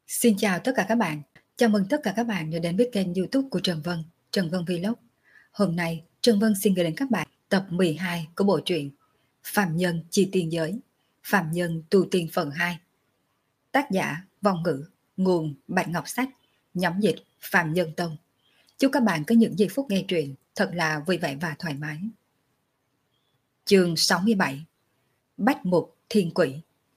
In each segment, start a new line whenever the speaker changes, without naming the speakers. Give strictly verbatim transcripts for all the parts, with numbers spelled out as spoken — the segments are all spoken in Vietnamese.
Xin chào tất cả các bạn. Chào mừng tất cả các bạn đã đến với kênh YouTube của Trần Vân, Trần Vân Vlog. Hôm nay, Trần Vân xin gửi đến các bạn tập mười hai của bộ truyện Phàm Nhân Chi Tiên Giới, Phàm Nhân Tu Tiên phần hai. Tác giả Vong Ngữ, nguồn Bạch Ngọc Sách, nhóm dịch Phàm Nhân Tông. Chúc các bạn có những giây phút nghe truyện thật là vui vẻ và thoải mái. Chương sáu mươi bảy, Bách Mục Thiên Quỷ.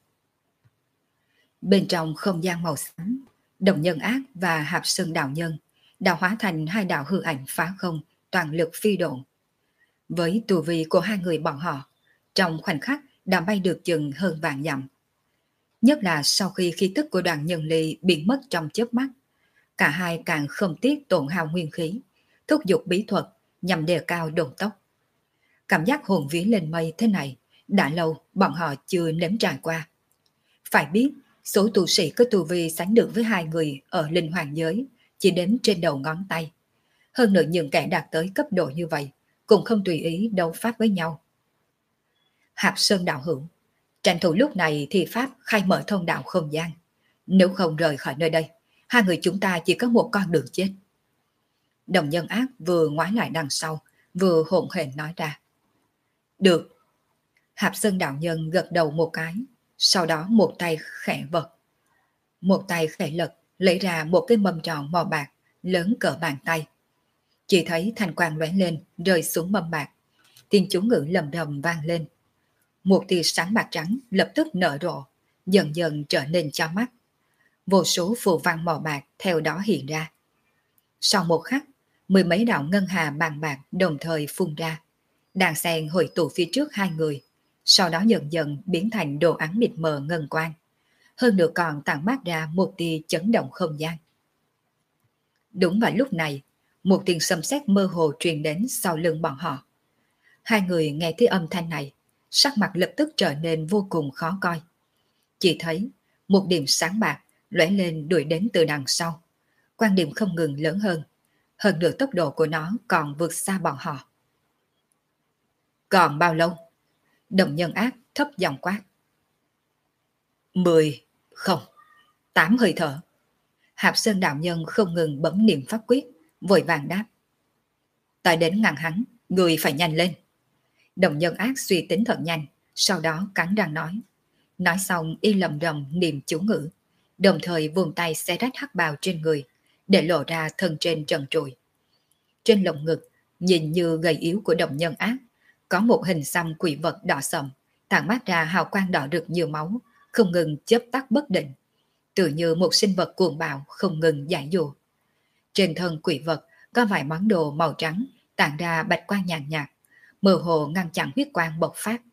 Bên trong không gian màu xám, Đồng Nhân Ác và Hạp Sơn Đạo Nhân đã hóa thành hai đạo hư ảnh phá không, toàn lực phi độn. Với tu vi của hai người bọn họ, trong khoảnh khắc đã bay được chừng hơn vạn dặm. Nhất là sau khi khí tức của đoàn nhân ly biến mất trong chớp mắt, cả hai càng không tiếc tổn hao nguyên khí, thúc giục bí thuật nhằm đề cao độn tốc. Cảm giác hồn vía lên mây thế này, đã lâu bọn họ chưa nếm trải qua. Phải biết, số tu sĩ có tu vi sánh được với hai người ở linh hoàng giới chỉ đếm trên đầu ngón tay. Hơn nữa những kẻ đạt tới cấp độ như vậy cũng không tùy ý đấu pháp với nhau. Hạp Sơn đạo hữu, tranh thủ lúc này thì pháp khai mở thông đạo không gian. Nếu không rời khỏi nơi đây, hai người chúng ta chỉ có một con đường chết. Đồng Nhân Ác vừa ngoái lại đằng sau, vừa hỗn hển nói ra. Được. Hạp Sơn đạo nhân gật đầu một cái, sau đó một tay khẽ vật. Một tay khẽ lật, lấy ra một cái mâm tròn màu bạc, lớn cỡ bàn tay. Chỉ thấy thanh quang lóe lên, rơi xuống mâm bạc. Tiếng chú ngữ lầm rầm vang lên. Một tia sáng bạc trắng lập tức nở rộ, dần dần trở nên cho mắt. Vô số phù văn màu bạc theo đó hiện ra. Sau một khắc, mười mấy đạo ngân hà bàn bạc đồng thời phun ra. Đàn sen hội tụ phía trước hai người, sau đó dần dần biến thành đồ án mịt mờ ngân quang. Hơn nữa còn tản mát ra một tia chấn động không gian. Đúng vào lúc này, một tiếng sấm sét mơ hồ truyền đến sau lưng bọn họ. Hai người nghe thấy âm thanh này, sắc mặt lập tức trở nên vô cùng khó coi. Chỉ thấy một điểm sáng bạc lóe lên đuổi đến từ đằng sau. Quan điểm không ngừng lớn hơn. Hơn nữa tốc độ của nó còn vượt xa bọn họ. Còn bao lâu? Đồng Nhân Ác thấp giọng quát. Mười, không, tám hơi thở. Hạp Sơn đạo nhân không ngừng bấm niệm pháp quyết, vội vàng đáp. Tại đến ngăn hắn, người phải nhanh lên. Đồng Nhân Ác suy tính thật nhanh, sau đó cắn răng nói. Nói xong y lầm rầm niệm chú ngữ, đồng thời vùng tay xé rách hắc bào trên người, để lộ ra thân trên trần trụi. Trên lồng ngực, nhìn như gầy yếu của Đồng Nhân Ác, có một hình xăm quỷ vật đỏ sậm, tản mát ra hào quang đỏ rực nhiều máu, không ngừng chớp tắt bất định, tự như một sinh vật cuồng bạo không ngừng giải dụ. Trên thân quỷ vật có vài món đồ màu trắng tản ra bạch quang nhàn nhạt, mơ hồ ngăn chặn huyết quang bộc phát.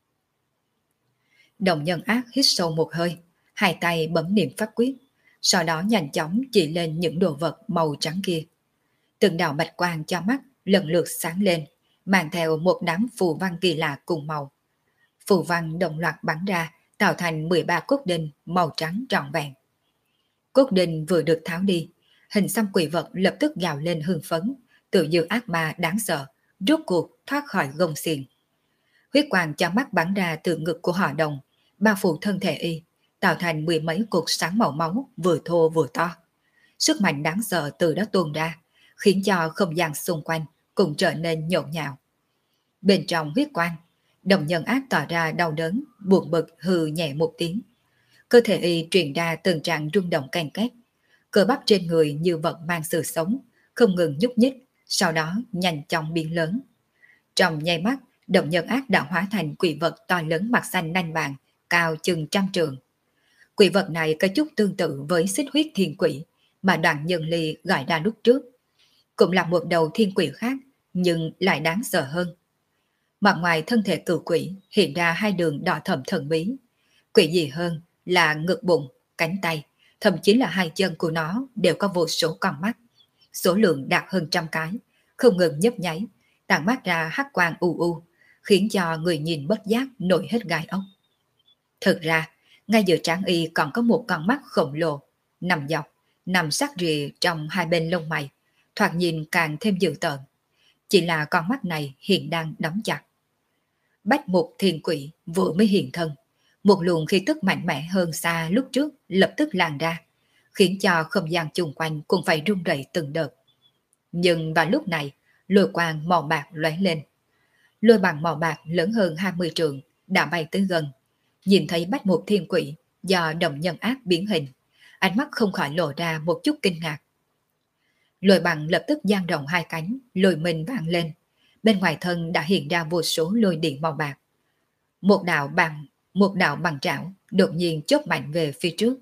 Đồng Nhân Ác hít sâu một hơi, hai tay bấm niệm pháp quyết, sau đó nhanh chóng chỉ lên những đồ vật màu trắng kia. Từng đạo bạch quang cho mắt lần lượt sáng lên, mang theo một đám phù văn kỳ lạ cùng màu. Phù văn đồng loạt bắn ra, tạo thành mười ba cốt đinh màu trắng trọn vẹn. Cốt đinh vừa được tháo đi, hình xăm quỷ vật lập tức gào lên hưng phấn, tự như ác ma đáng sợ, rốt cuộc thoát khỏi gông xiềng. Huyết quang cho mắt bắn ra từ ngực của họ Đồng, bao phủ thân thể y, tạo thành mười mấy cột sáng màu máu vừa thô vừa to. Sức mạnh đáng sợ từ đó tuôn ra, khiến cho không gian xung quanh cũng trở nên nhộn nhạo. Bên trong huyết quang, Đồng Nhân Ác tỏ ra đau đớn, buồn bực hừ nhẹ một tiếng. Cơ thể y truyền ra từng trạng rung động ken két. Cơ bắp trên người như vật mang sự sống, không ngừng nhúc nhích, sau đó nhanh chóng biến lớn. Trong nháy mắt, Đồng Nhân Ác đã hóa thành quỷ vật to lớn mặt xanh nanh vàng, cao chừng trăm trượng. Quỷ vật này có chút tương tự với xích huyết thiên quỷ mà Đoàn Nhân Ly gọi ra lúc trước. Cũng là một đầu thiên quỷ khác, nhưng lại đáng sợ hơn. Mặt ngoài thân thể cự quỷ hiện ra hai đường đỏ thẫm thần bí. Quỷ gì hơn là ngực bụng, cánh tay, thậm chí là hai chân của nó đều có vô số con mắt. Số lượng đạt hơn trăm cái, không ngừng nhấp nháy, tản mát ra hắc quang u u, khiến cho người nhìn bất giác nổi hết gai ốc. Thực ra, ngay giữa trán y còn có một con mắt khổng lồ, nằm dọc, nằm sát rìa trong hai bên lông mày, thoạt nhìn càng thêm dữ tợn. Chỉ là con mắt này hiện đang đóng chặt. Bách Mục Thiên Quỷ vừa mới hiện thân, một luồng khí tức mạnh mẽ hơn xa lúc trước lập tức lan ra, khiến cho không gian chung quanh cũng phải rung rẩy từng đợt. Nhưng vào lúc này, lôi quang màu bạc lóe lên. Lôi bằng màu bạc lớn hơn hai mươi trượng đã bay tới gần. Nhìn thấy Bách Mục Thiên Quỷ do động nhân ác biến hình, ánh mắt không khỏi lộ ra một chút kinh ngạc. Lôi bằng lập tức dang rộng hai cánh, lôi mình vang lên. Bên ngoài thân đã hiện ra vô số lôi điện màu bạc. Một đạo bằng, một đạo bằng trảo đột nhiên chớp mạnh về phía trước.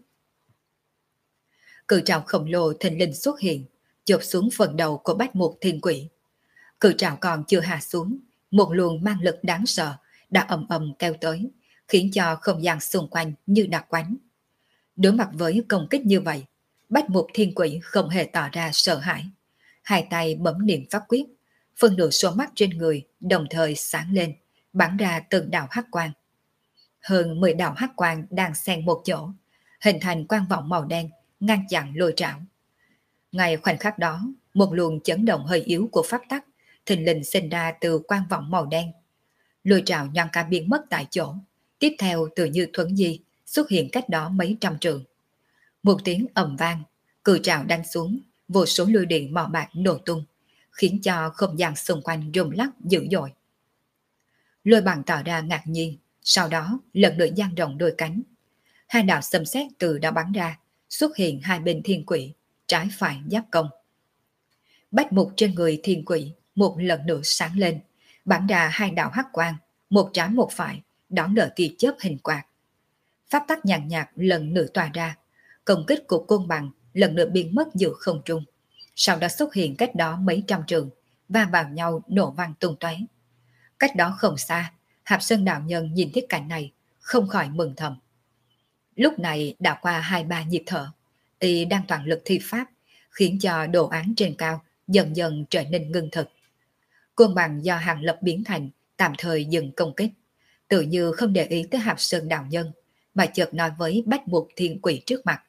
Cự trảo khổng lồ thình lình xuất hiện, chộp xuống phần đầu của Bách Mục Thiên Quỷ. Cự trảo còn chưa hạ xuống, một luồng mang lực đáng sợ đã ầm ầm kéo tới, khiến cho không gian xung quanh như đặc quánh. Đối mặt với công kích như vậy, Bách Mục Thiên Quỷ không hề tỏ ra sợ hãi. Hai tay bấm niệm pháp quyết, phân nửa số mắt trên người đồng thời sáng lên, bắn ra từng đạo hắc quang. Hơn mười đạo hắc quang đang xen một chỗ, hình thành quang vọng màu đen ngăn chặn lôi trảo. Ngay khoảnh khắc đó, một luồng chấn động hơi yếu của pháp tắc thình lình sinh ra từ quang vọng màu đen. Lôi trảo nhoáng cả biến mất tại chỗ, tiếp theo tự như thuấn di xuất hiện cách đó mấy trăm trượng. Một tiếng ầm vang, cự trảo đánh xuống, vô số lôi điện màu bạc nổ tung, khiến cho không gian xung quanh rung lắc dữ dội. Lôi bằng tỏ ra ngạc nhiên, sau đó lần lượt dang rộng đôi cánh. Hai đạo xâm xét từ đó bắn ra, xuất hiện hai bên thiên quỷ, trái phải giáp công. Bách mục trên người thiên quỷ một lần nữa sáng lên, bắn ra hai đạo hắc quang, một trái một phải, đón đợi kỳ chớp hình quạt. Pháp tắc nhàn nhạt lần nữa tỏa ra, công kích của côn bằng lần nữa biến mất giữa không trung, sau đó xuất hiện cách đó mấy trăm trường, va vào nhau nổ vang tung tóe. Cách đó không xa, Hạp Sơn đạo nhân nhìn thấy cảnh này, không khỏi mừng thầm. Lúc này đã qua hai ba nhịp thở, y đang toàn lực thi pháp, khiến cho đồ án trên cao dần dần trở nên ngưng thực. Côn bằng do Hàng Lập biến thành tạm thời dừng công kích, tự như không để ý tới Hạp Sơn đạo nhân, mà chợt nói với Bách Mục Thiên Quỷ trước mặt.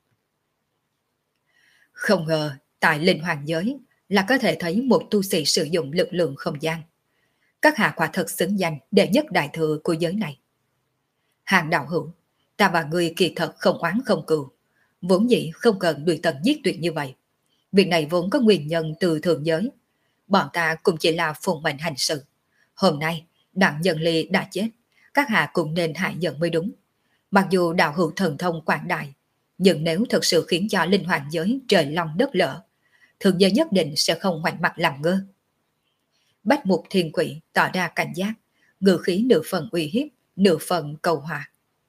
Không ngờ tại linh hoàng giới là có thể thấy một tu sĩ sử dụng lực lượng không gian. Các hạ quả thật xứng danh đệ nhất đại thừa của giới này. Hàng đạo hữu, ta và người kỳ thật không oán không cừu, vốn dĩ không cần đuổi tận giết tuyệt như vậy. Việc này vốn có nguyên nhân từ thượng giới. Bọn ta cũng chỉ là phụng mệnh hành sự. Hôm nay, đặng nhân ly đã chết, các hạ cũng nên hại giận mới đúng. Mặc dù đạo hữu thần thông quảng đại, nhưng nếu thật sự khiến cho linh hoàng giới trời long đất lở, thượng giới nhất định sẽ không ngoảnh mặt làm ngơ. Bách Mục Thiên Quỷ tỏ ra cảnh giác, ngữ khí nửa phần uy hiếp, nửa phần cầu hòa.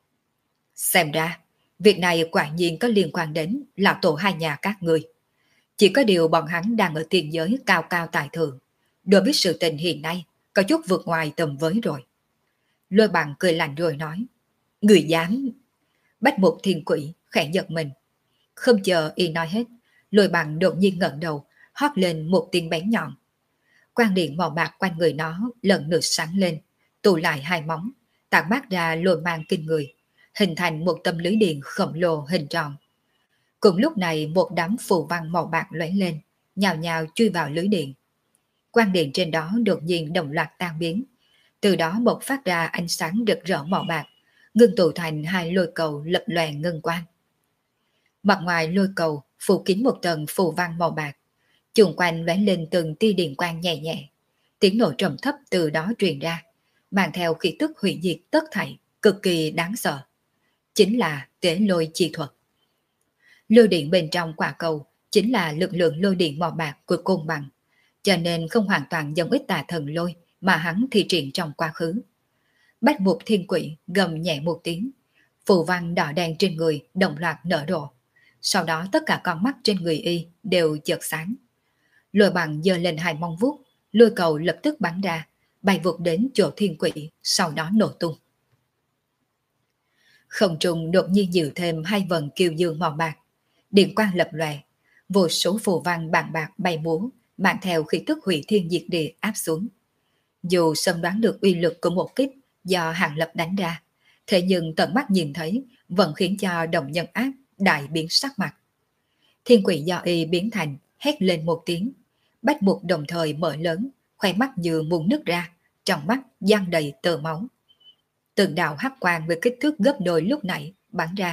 Xem ra, việc này quả nhiên có liên quan đến lão tổ hai nhà các người. Chỉ có điều bọn hắn đang ở tiền giới cao cao tài thượng, đối với sự tình hiện nay có chút vượt ngoài tầm với rồi. Lôi bằng cười lạnh rồi nói, người dám... Bách Mục Thiên Quỷ khẽ giật mình. Không chờ y nói hết, lôi bằng đột nhiên ngẩng đầu, hót lên một tiếng bén nhọn. Quang điện màu bạc quanh người nó lần lượt sáng lên, tụ lại hai móng, tản mát ra lôi mang kinh người, hình thành một tấm lưới điện khổng lồ hình tròn. Cùng lúc này một đám phù văn màu bạc lóe lên, nhào nhào chui vào lưới điện. Quang điện trên đó đột nhiên đồng loạt tan biến, từ đó bộc phát ra ánh sáng rực rỡ màu bạc, ngưng tụ thành hai lôi cầu lập lòe ngân quang. Mặt ngoài lôi cầu phủ kín một tầng phù văn màu bạc, chung quanh lóe lên từng tia điện quang nhẹ nhẹ, tiếng nổ trầm thấp từ đó truyền ra, mang theo khí tức hủy diệt tất thảy, cực kỳ đáng sợ. Chính là tế lôi chi thuật. Lôi điện bên trong quả cầu chính là lực lượng lôi điện màu bạc của côn bằng, cho nên không hoàn toàn giống ít tà thần lôi mà hắn thi triển trong quá khứ. Bách Mục Thiên Quỷ gầm nhẹ một tiếng, phù văn đỏ đen trên người đồng loạt nở rộ, sau đó tất cả con mắt trên người y đều chợt sáng. Lôi bằng giơ lên hai móng vuốt, lôi cầu lập tức bắn ra, bay vụt đến chỗ Thiên Quỷ, sau đó nổ tung. Không trung đột nhiên dự thêm hai vần kiều dương màu bạc, điện quang lập lòe, vô số phù văn bàn bạc bay múa, mang theo khí tức hủy thiên diệt địa áp xuống. Dù sớm đoán được uy lực của một kích do Hàng Lập đánh ra, thế nhưng tận mắt nhìn thấy vẫn khiến cho đồng nhân ác đại biến sắc mặt. Thiên Quỷ do y biến thành hét lên một tiếng, Bách Mục đồng thời mở lớn, khoe mắt như muốn nứt ra, trong mắt giăng đầy tơ máu. Từng đạo hắc quang với kích thước gấp đôi lúc nãy bắn ra,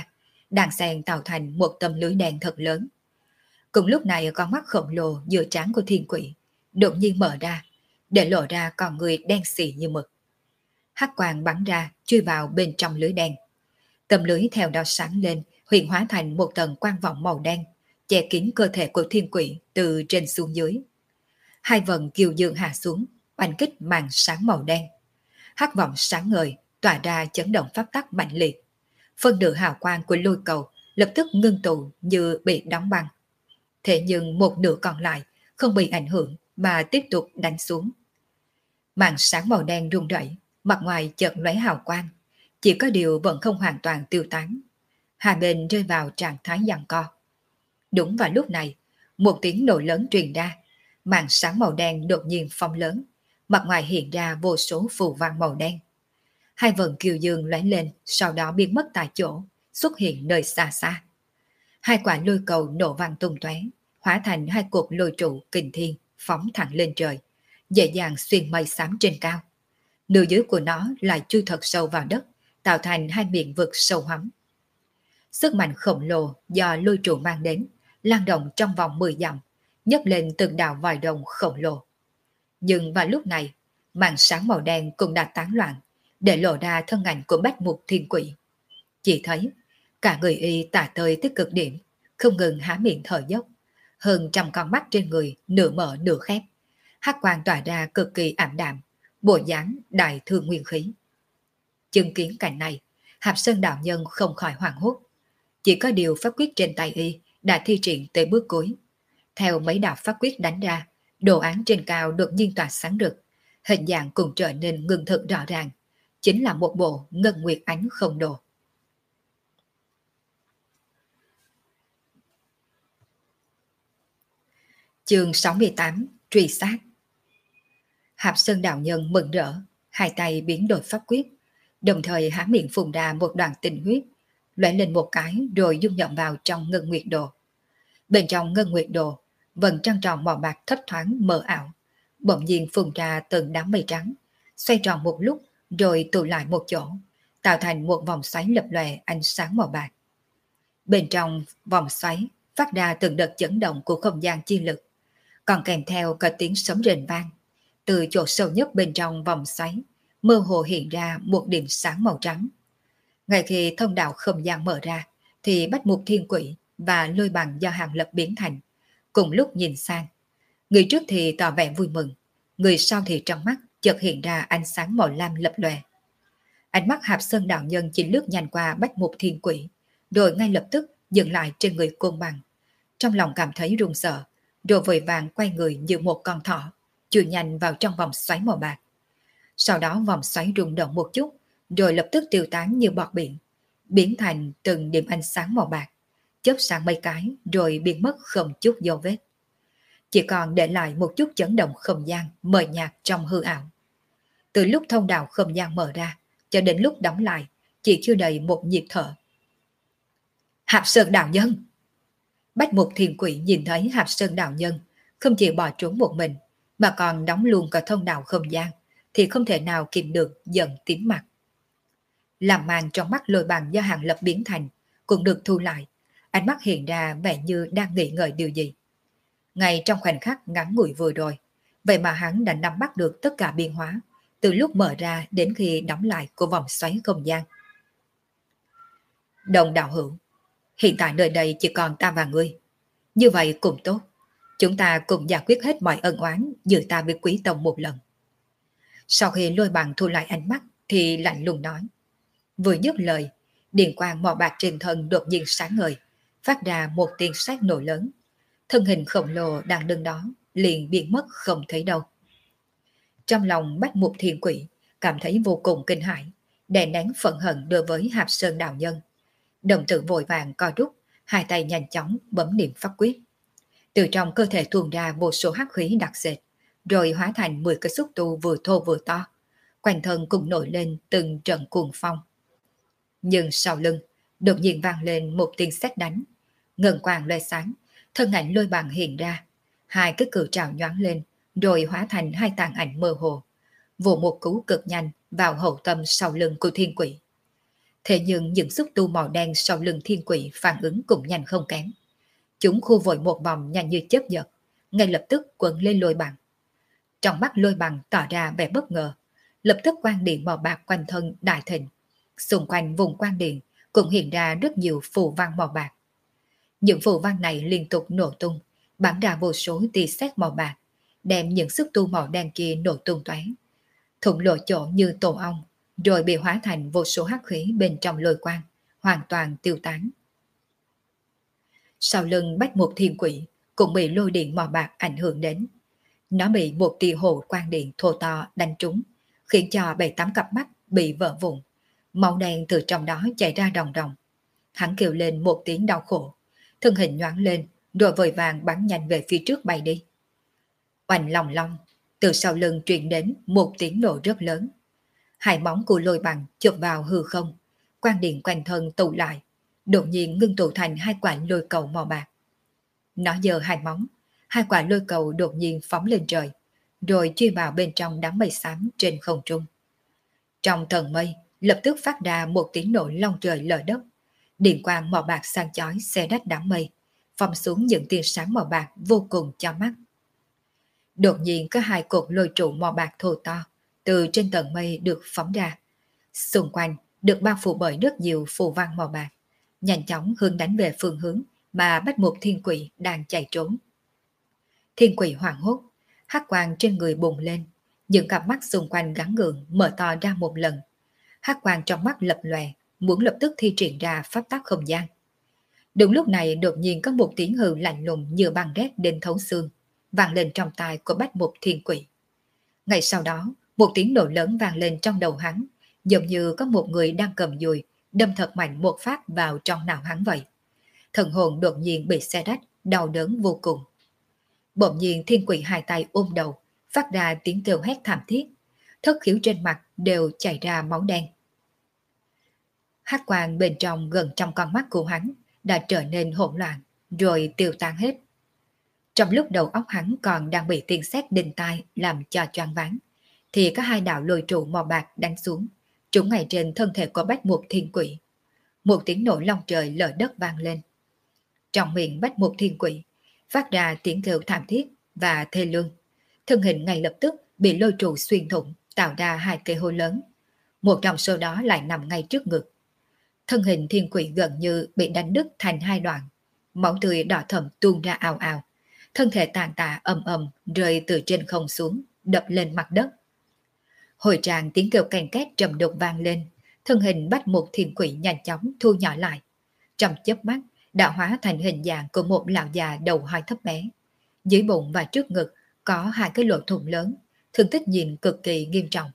đan xen tạo thành một tấm lưới đen thật lớn. Cùng lúc này con mắt khổng lồ giữa trán của thiên quỷ đột nhiên mở ra, để lộ ra con người đen xì như mực. Hắc quang bắn ra, chui vào bên trong lưới đen. Tấm lưới theo đó sáng lên, hiện hóa thành một tầng quang vọng màu đen, che kín cơ thể của thiên quỷ từ trên xuống dưới. Hai vần kiều dương hạ xuống, oanh kích màn sáng màu đen. Hắc vọng sáng ngời, tỏa ra chấn động pháp tắc mạnh liệt. Phân nửa hào quang của lôi cầu lập tức ngưng tụ như bị đóng băng. Thế nhưng một nửa còn lại không bị ảnh hưởng mà tiếp tục đánh xuống. Màn sáng màu đen rung rẩy, mặt ngoài chợt lóe hào quang, chỉ có điều vẫn không hoàn toàn tiêu tán. Hai bên rơi vào trạng thái giằng co. Đúng vào lúc này, một tiếng nổ lớn truyền ra, màn sáng màu đen đột nhiên phóng lớn, mặt ngoài hiện ra vô số phù văn màu đen. Hai vần kiều dương lóe lên, sau đó biến mất tại chỗ, xuất hiện nơi xa xa. Hai quả lôi cầu nổ vang tung tóe, hóa thành hai cột lôi trụ kình thiên phóng thẳng lên trời, dễ dàng xuyên mây xám trên cao. Nửa dưới của nó lại chui thật sâu vào đất, tạo thành hai miệng vực sâu hoắm. Sức mạnh khổng lồ do lôi trụ mang đến, lan động trong vòng mười dặm, nhấc lên từng đạo vòi rồng khổng lồ. Nhưng vào lúc này, màn sáng màu đen cũng đã tán loạn, để lộ ra thân ảnh của Bách Mục Thiên Quỷ. Chỉ thấy cả người y tả tơi tới cực điểm, không ngừng há miệng thở dốc, hơn trăm con mắt trên người nửa mở nửa khép, hắc quang tỏa ra cực kỳ ảm đạm, bộ dáng đại thương nguyên khí. Chứng kiến cảnh này, Hạp Sơn đạo nhân không khỏi hoảng hốt. Chỉ có điều pháp quyết trên tay y đã thi triển tới bước cuối. Theo mấy đạo pháp quyết đánh ra, đồ án trên cao đột nhiên tỏa sáng rực, hình dạng cũng trở nên ngưng thực rõ ràng, chính là một bộ ngân nguyệt ánh không đồ. Chương sáu mươi tám, truy sát. Hạp Sơn đạo nhân mừng rỡ, hai tay biến đổi pháp quyết, đồng thời há miệng phun ra một đoàn tinh huyết, lóe lên một cái rồi dung nhập vào trong ngân nguyệt đồ. Bên trong ngân nguyệt đồ, vầng trăng tròn màu bạc thấp thoáng mờ ảo, bỗng nhiên phun ra từng đám mây trắng, xoay tròn một lúc rồi tụ lại một chỗ, tạo thành một vòng xoáy lập lòe ánh sáng màu bạc. Bên trong vòng xoáy phát ra từng đợt chấn động của không gian chi lực, còn kèm theo cả tiếng sấm rền vang. Từ chỗ sâu nhất bên trong vòng xoáy, mơ hồ hiện ra một điểm sáng màu trắng. Ngay khi thông đạo không gian mở ra, thì Bách Mục Thiên Quỷ và lôi bằng do Hàng Lập biến thành cùng lúc nhìn sang. Người trước thì tỏ vẻ vui mừng, người sau thì trong mắt chợt hiện ra ánh sáng màu lam lập lòe. Ánh mắt Hạp Sơn đạo nhân chỉ lướt nhanh qua Bách Mục Thiên Quỷ, rồi ngay lập tức dừng lại trên người Côn Bằng. Trong lòng cảm thấy run sợ, rồi vội vàng quay người như một con thỏ, chui nhanh vào trong vòng xoáy màu bạc. Sau đó vòng xoáy rung động một chút, rồi lập tức tiêu tán như bọt biển, biến thành từng điểm ánh sáng màu bạc, chớp sáng mấy cái rồi biến mất không chút dấu vết. Chỉ còn để lại một chút chấn động không gian mờ nhạt trong hư ảo. Từ lúc thông đạo không gian mở ra cho đến lúc đóng lại, chỉ chưa đầy một nhịp thở. Hạp Sơn đạo nhân! Bách Mục Thiên Quỷ nhìn thấy Hạp Sơn đạo nhân không chỉ bỏ trốn một mình, mà còn đóng luôn cả thông đạo không gian, thì không thể nào kìm được giận tím mặt. Làm màn trong mắt lôi bằng do Hàng Lập biến thành cũng được thu lại, ánh mắt hiện ra vẻ như đang nghĩ ngợi điều gì. Ngay trong khoảnh khắc ngắn ngủi vừa rồi, vậy mà hắn đã nắm bắt được tất cả biến hóa, từ lúc mở ra đến khi đóng lại của vòng xoáy không gian. Đồng đạo hữu, hiện tại nơi đây chỉ còn ta và ngươi. Như vậy cũng tốt, chúng ta cùng giải quyết hết mọi ân oán giữa ta với Quý Tông một lần. Sau khi lôi bằng thu lại ánh mắt thì lạnh lùng nói. Vừa dứt lời, điện quang màu bạc trên thân đột nhiên sáng ngời, phát ra một tiếng sét nổ lớn. Thân hình khổng lồ đang đứng đó liền biến mất không thấy đâu. Trong lòng Bách Mục Thiên Quỷ cảm thấy vô cùng kinh hãi, đè nén phẫn hận đối với Hạp Sơn đạo nhân. Đồng tử vội vàng co rút, hai tay nhanh chóng bấm niệm pháp quyết. Từ trong cơ thể tuôn ra vô số hắc khí đặc sệt, rồi hóa thành mười cái xúc tu vừa thô vừa to, quanh thân cùng nổi lên từng trận cuồng phong. Nhưng sau lưng đột nhiên vang lên một tiếng sét đánh, ngân quang lóe sáng, thân ảnh lôi bằng hiện ra, hai cái cự trào nhoáng lên, rồi hóa thành hai tàn ảnh mơ hồ, vồ một cú cực nhanh vào hậu tâm sau lưng của Thiên Quỷ. Thế nhưng những xúc tu màu đen sau lưng thiên quỷ phản ứng cũng nhanh không kém. Chúng khu vội một vòng nhanh như chớp giật, ngay lập tức quấn lên lôi bằng. Trong mắt lôi bằng tỏ ra vẻ bất ngờ, lập tức quang điện màu bạc quanh thân đại thịnh. Xung quanh vùng quang điện cũng hiện ra rất nhiều phù văn màu bạc. Những phù văn này liên tục nổ tung, bắn ra vô số tia sét màu bạc, đem những xúc tu màu đen kia nổ tung tóe, thủng lộ chỗ như tổ ong, rồi bị hóa thành vô số hắc khí bên trong lôi quang, hoàn toàn tiêu tán. Sau lưng Bách Mục Thiên Quỷ cũng bị lôi điện màu bạc ảnh hưởng đến. Nó bị một tia hồ quang điện thô to đánh trúng, khiến cho bảy tám cặp mắt bị vỡ vụn. Máu đen từ trong đó chảy ra ròng ròng. Hắn kêu lên một tiếng đau khổ, thân hình nhoáng lên, rồi vội vàng bắn nhanh về phía trước bay đi. Oanh lòng long, từ sau lưng truyền đến một tiếng nổ rất lớn. Hai móng của lôi bằng chụp vào hư không, quang điện quanh thân tụ lại, đột nhiên ngưng tụ thành hai quả lôi cầu màu bạc. Nó giơ hai móng, hai quả lôi cầu đột nhiên phóng lên trời, rồi chui vào bên trong đám mây xám trên không trung. Trong tầng mây, lập tức phát ra một tiếng nổ long trời lở đất. Điện quang màu bạc sang chói xé rách đám mây, phóng xuống những tia sáng màu bạc vô cùng cho mắt. Đột nhiên có hai cột lôi trụ màu bạc thô to từ trên tầng mây được phóng ra. Xung quanh được bao phủ bởi rất nhiều phù văn màu bạc, nhanh chóng hướng đánh về phương hướng mà Bách Mục Thiên Quỷ đang chạy trốn. Thiên Quỷ hoảng hốt, hắc quang trên người bùng lên, những cặp mắt xung quanh gắn gượng mở to ra một lần. Hắc quang trong mắt lập lòe, muốn lập tức thi triển ra pháp tắc không gian. Đúng lúc này đột nhiên có một tiếng hừ lạnh lùng như băng rét đến thấu xương vang lên trong tai của Bách Mục Thiên Quỷ. Ngay sau đó, một tiếng nổ lớn vang lên trong đầu hắn, giống như có một người đang cầm dùi đâm thật mạnh một phát vào trong não hắn vậy. Thần hồn đột nhiên bị xé rách, đau đớn vô cùng. Bỗng nhiên Thiên Quỷ hai tay ôm đầu, phát ra tiếng kêu hét thảm thiết, thất khiếu trên mặt đều chảy ra máu đen. Hắc quang bên trong gần trong con mắt của hắn đã trở nên hỗn loạn, rồi tiêu tan hết. Trong lúc đầu óc hắn còn đang bị tiếng sét đinh tai làm cho choáng váng, thì có hai đạo lôi trụ màu bạc đánh xuống, trúng ngay trên thân thể của Bách Mục Thiên Quỷ. Một tiếng nổ long trời lở đất vang lên. Trong miệng Bách Mục Thiên Quỷ phát ra tiếng kêu thảm thiết và thê lương. Thân hình ngay lập tức bị lôi trụ xuyên thủng, tạo ra hai cây hố lớn. Một trong số đó lại nằm ngay trước ngực. Thân hình Thiên Quỷ gần như bị đánh đứt thành hai đoạn, máu tươi đỏ thẫm tuôn ra ào ào. Thân thể tàn tạ ầm ầm rơi từ trên không xuống, đập lên mặt đất. Hồi tràng tiếng kêu ken két trầm đục vang lên, thân hình Bách Mục Thiên Quỷ nhanh chóng thu nhỏ lại. Trong chớp mắt đã hóa thành hình dạng của một lão già đầu hói thấp bé. Dưới bụng và trước ngực có hai cái lỗ thủng lớn, thương tích nhìn cực kỳ nghiêm trọng.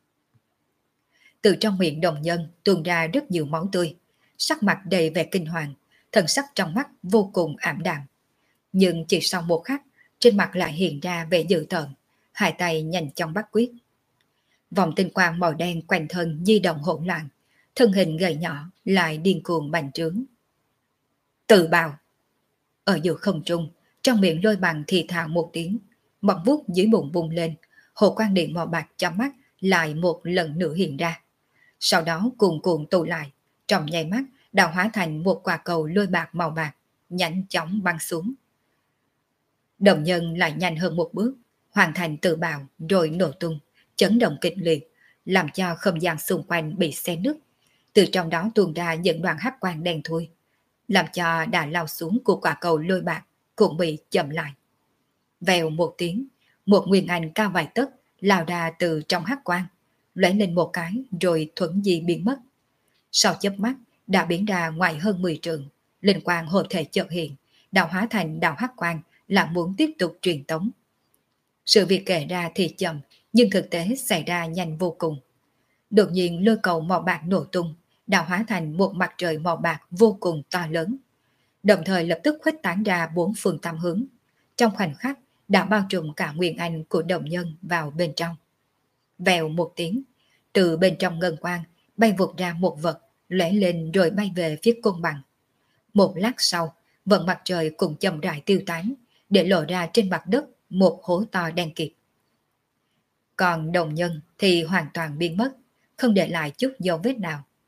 Từ trong miệng đồng nhân tuôn ra rất nhiều máu tươi, sắc mặt đầy vẻ kinh hoàng, thần sắc trong mắt vô cùng ảm đạm. Nhưng chỉ sau một khắc, trên mặt lại hiện ra vẻ dữ tợn, hai tay nhanh chóng bắt quyết. Vòng tinh quang màu đen quanh thân di động hỗn loạn, thân hình gầy nhỏ lại điên cuồng bành trướng. Tự bào! Ở giữa không trung, trong miệng lôi bằng thì thào một tiếng, móng vuốt dưới bụng bung lên, hồ quang điện màu bạc trong mắt lại một lần nữa hiện ra. Sau đó cuồn cuộn tụ lại, trong nháy mắt đã hóa thành một quả cầu lôi bạc màu bạc, nhanh chóng băng xuống. Đồng nhân lại nhanh hơn một bước, hoàn thành tự bào rồi nổ tung, chấn động kịch liệt, làm cho không gian xung quanh bị xé nứt. Từ trong đó tuôn ra những đoạn hắc quang đen thui, làm cho đã lao xuống của quả cầu lôi bạc cũng bị chậm lại. Vèo một tiếng, một nguyên ảnh cao vài tấc lao ra từ trong hắc quang, lóe lên một cái rồi thuẫn di biến mất. Sau chớp mắt đã biến ra ngoài hơn mười trượng, linh quang hộ thể chợt hiện, đã hóa thành đạo hắc quang, là muốn tiếp tục truyền tống. Sự việc kể ra thì chậm, nhưng thực tế xảy ra nhanh vô cùng. Đột nhiên lôi cầu màu bạc nổ tung, đã hóa thành một mặt trời màu bạc vô cùng to lớn, đồng thời lập tức khuếch tán ra bốn phương tám hướng. Trong khoảnh khắc đã bao trùm cả nguyên anh của đồng nhân vào bên trong. Vèo một tiếng, từ bên trong ngân quang bay vụt ra một vật, lóe lên rồi bay về phía côn bằng. Một lát sau, vận mặt trời cùng chậm rãi tiêu tán, để lộ ra trên mặt đất một hố to đen kịt. Còn đồng nhân thì hoàn toàn biến mất, không để lại chút dấu vết nào.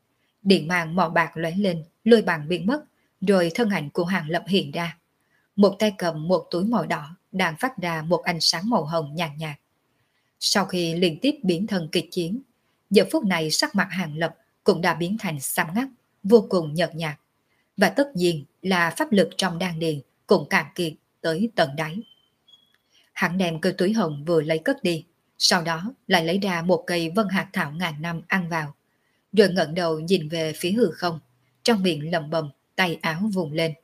Điện màng màu bạc lóe lên, lôi bằng biến mất, rồi thân ảnh của Hàng Lập hiện ra. Một tay cầm một túi màu đỏ, đang phát ra một ánh sáng màu hồng nhàn nhạt, nhạt. Sau khi liên tiếp biến thân kịch chiến, giờ phút này sắc mặt Hàng Lập cũng đã biến thành xám ngắt, vô cùng nhợt nhạt. Và tất nhiên là pháp lực trong đan điền cũng cạn kiệt tới tận đáy. Hắn đem cây túi hồng vừa lấy cất đi, sau đó lại lấy ra một cây vân hạt thảo ngàn năm ăn vào, rồi ngẩng đầu nhìn về phía hư không, trong miệng lẩm bẩm, tay áo vùng lên.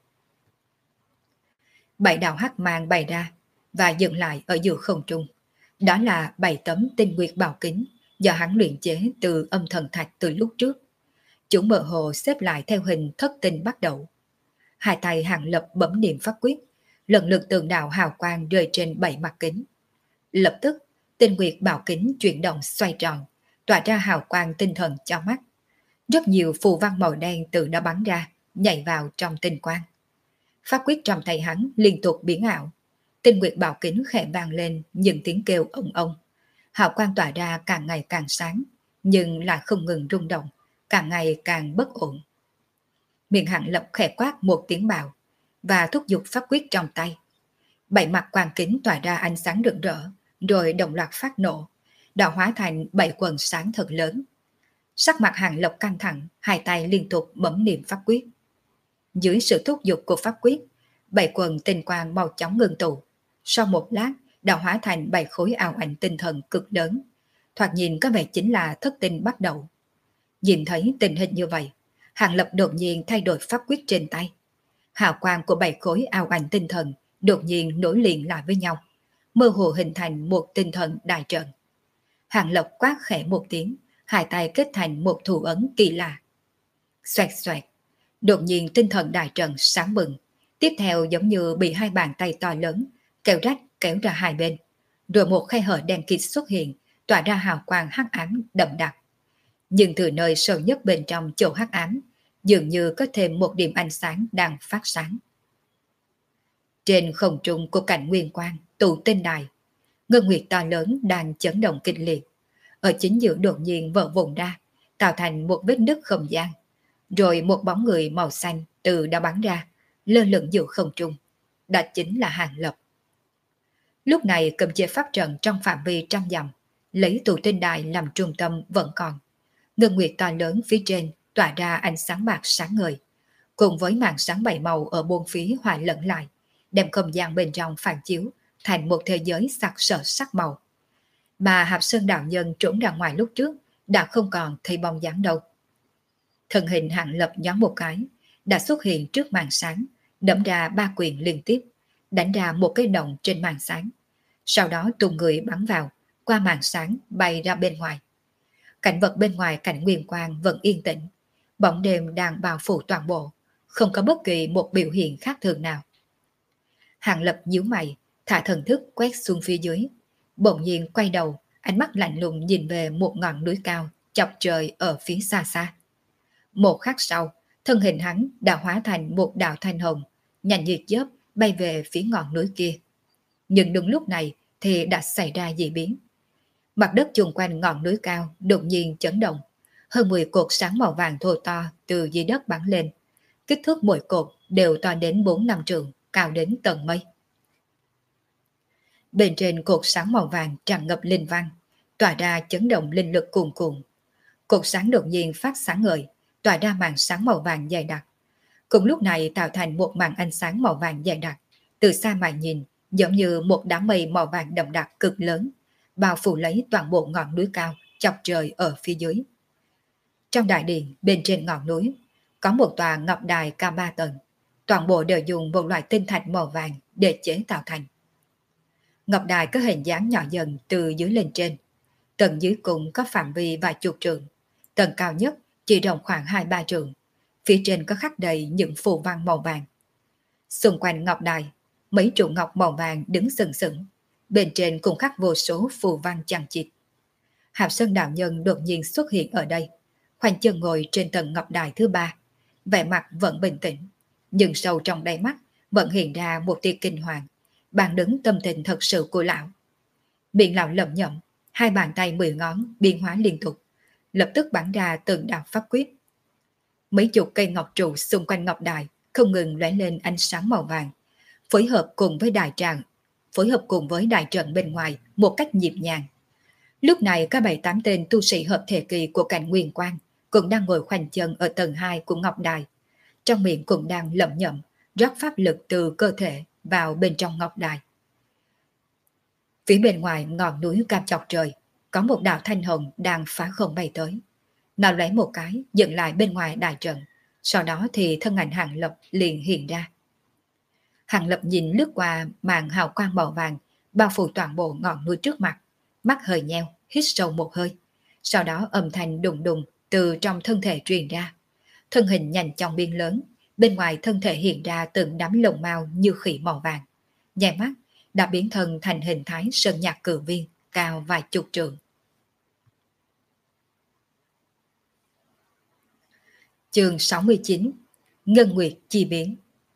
Bảy đạo hắc mang bày ra và dừng lại ở giữa không trung. Đó là bảy tấm tinh nguyệt bảo kính do hắn luyện chế từ âm thần thạch từ lúc trước. Chúng mơ hồ xếp lại theo hình thất tinh bắt đầu. Hai tay Hàng Lập bấm niệm pháp quyết, lần lượt từng đạo hào quang rơi trên bảy mặt kính. Lập tức, tinh nguyệt bảo kính chuyển động xoay tròn, tỏa ra hào quang tinh thần cho mắt. Rất nhiều phù văn màu đen từ đó bắn ra, nhảy vào trong tinh quang. Pháp quyết trong tay hắn liên tục biến ảo. Tinh nguyệt bảo kính khẽ vang lên những tiếng kêu ông ông. Hào quang tỏa ra càng ngày càng sáng, nhưng lại không ngừng rung động, càng ngày càng bất ổn. Miệng Hàng Lập khẽ quát một tiếng bạo và thúc giục pháp quyết trong tay. Bảy mặt quang kính tỏa ra ánh sáng rực rỡ, rồi đồng loạt phát nổ, đã hóa thành bảy quần sáng thật lớn. Sắc mặt Hàng Lập căng thẳng, hai tay liên tục bấm niệm pháp quyết. Dưới sự thúc giục của pháp quyết, bảy quần tinh quang màu chóng ngừng tụ. Sau một lát, đã hóa thành bảy khối ảo ảnh tinh thần cực lớn. Thoạt nhìn có vẻ chính là thất tinh bắt đầu. Nhìn thấy tình hình như vậy, Hàng Lập đột nhiên thay đổi pháp quyết trên tay. Hào quang của bảy khối ảo ảnh tinh thần đột nhiên nối liền lại với nhau, mơ hồ hình thành một tinh thần đại trận. Hàng Lập quát khẽ một tiếng, hai tay kết thành một thủ ấn kỳ lạ. Xoẹt xoẹt, đột nhiên tinh thần đại trận sáng bừng, tiếp theo giống như bị hai bàn tay to lớn kéo rách kéo ra hai bên, rồi một khe hở đen kịt xuất hiện, tỏa ra hào quang hắc ám đậm đặc. Nhưng từ nơi sâu nhất bên trong chỗ hắc ám, dường như có thêm một điểm ánh sáng đang phát sáng. Trên không trung của cảnh nguyên quang, tụ tinh đài, ngân nguyệt to lớn đang chấn động kịch liệt. Ở chính giữa đột nhiên vỡ vụn ra, tạo thành một vết nứt không gian. Rồi một bóng người màu xanh từ đã bắn ra, lơ lửng giữa không trung. Đó chính là Hàng Lập. Lúc này cầm chế pháp trận trong phạm vi trăm dặm, lấy tụ tinh đài làm trung tâm vẫn còn. Ngân nguyệt to lớn phía trên tỏa ra ánh sáng bạc sáng ngời, cùng với màn sáng bảy màu ở bốn phía hòa lẫn lại, đem không gian bên trong phản chiếu thành một thế giới sặc sỡ sắc màu. Mà Hạp Sơn đạo nhân trốn ra ngoài lúc trước đã không còn thấy bóng dáng đâu. Thân hình Hàng Lập nhón một cái, đã xuất hiện trước màn sáng, đấm ra ba quyền liên tiếp, đánh ra một cái động trên màn sáng. Sau đó tung người bắn vào, qua màn sáng bay ra bên ngoài. Cảnh vật bên ngoài cảnh nguyên quang vẫn yên tĩnh, bóng đêm đang bao phủ toàn bộ, không có bất kỳ một biểu hiện khác thường nào. Hàng Lập nhíu mày, thả thần thức quét xuống phía dưới, bỗng nhiên quay đầu, ánh mắt lạnh lùng nhìn về một ngọn núi cao chọc trời ở phía xa xa. Một khắc sau, thân hình hắn đã hóa thành một đạo thanh hồng, nhanh như chớp bay về phía ngọn núi kia. Nhưng đúng lúc này thì đã xảy ra dị biến. Mặt đất chung quanh ngọn núi cao đột nhiên chấn động, hơn mười cột sáng màu vàng thô to từ dưới đất bắn lên. Kích thước mỗi cột đều to đến bốn năm trượng, cao đến tầng mây. Bên trên cột sáng màu vàng tràn ngập linh văn, tỏa ra chấn động linh lực cuồn cuộn. Cột sáng đột nhiên phát sáng ngời, tỏa ra màn sáng màu vàng dày đặc. Cùng lúc này tạo thành một màn ánh sáng màu vàng dày đặc, từ xa mà nhìn giống như một đám mây màu vàng đậm đặc cực lớn, bao phủ lấy toàn bộ ngọn núi cao chọc trời ở phía dưới. Trong đại điện bên trên ngọn núi có một tòa ngọc đài cao ba tầng, toàn bộ đều dùng một loại tinh thạch màu vàng để chế tạo thành. Ngọc đài có hình dáng nhỏ dần từ dưới lên trên, tầng dưới cùng có phạm vi vài chục trượng, tầng cao nhất chỉ rộng khoảng hai ba trượng, phía trên có khắc đầy những phù văn màu vàng. Xung quanh ngọc đài, mấy trụ ngọc màu vàng đứng sừng sững, bên trên cũng khắc vô số phù văn chằng chịt. Hạp Sơn đạo nhân đột nhiên xuất hiện ở đây, khoanh chân ngồi trên tầng ngọc đài thứ ba, vẻ mặt vẫn bình tĩnh, nhưng sâu trong đáy mắt vẫn hiện ra một tia kinh hoàng, bàn đứng tâm tình thật sự của lão. Miệng lão lẩm nhẩm, hai bàn tay mười ngón biến hóa liên tục, lập tức bắn ra từng đạo pháp quyết. Mấy chục cây ngọc trụ xung quanh ngọc đài không ngừng lóe lên ánh sáng màu vàng, phối hợp cùng với đài tràng, phối hợp cùng với đài trận bên ngoài một cách nhịp nhàng. Lúc này các bảy tám tên tu sĩ hợp thể kỳ của cảnh Nguyên Quang cũng đang ngồi khoanh chân ở tầng hai của ngọc đài, trong miệng cũng đang lẩm nhẩm rót pháp lực từ cơ thể vào bên trong ngọc đài. Phía bên ngoài ngọn núi cam chọc trời, có một đạo thanh hồng đang phá không bay tới. Nó lấy một cái dựng lại bên ngoài đại trận, sau đó thì thân ảnh Hàng Lập liền hiện ra. Hàng Lập nhìn lướt qua màn hào quang màu vàng bao phủ toàn bộ ngọn núi trước mặt, mắt hơi nheo, hít sâu một hơi. Sau đó âm thanh đùng đùng từ trong thân thể truyền ra. Thân hình nhanh chóng biến lớn, bên ngoài thân thể hiện ra từng đám lồng mao như khỉ màu vàng. Nháy mắt đã biến thân thành hình thái sơn nhạc cử viên cao vài chục trượng. Chương sáu mươi chín. Ngân Nguyệt chi biến.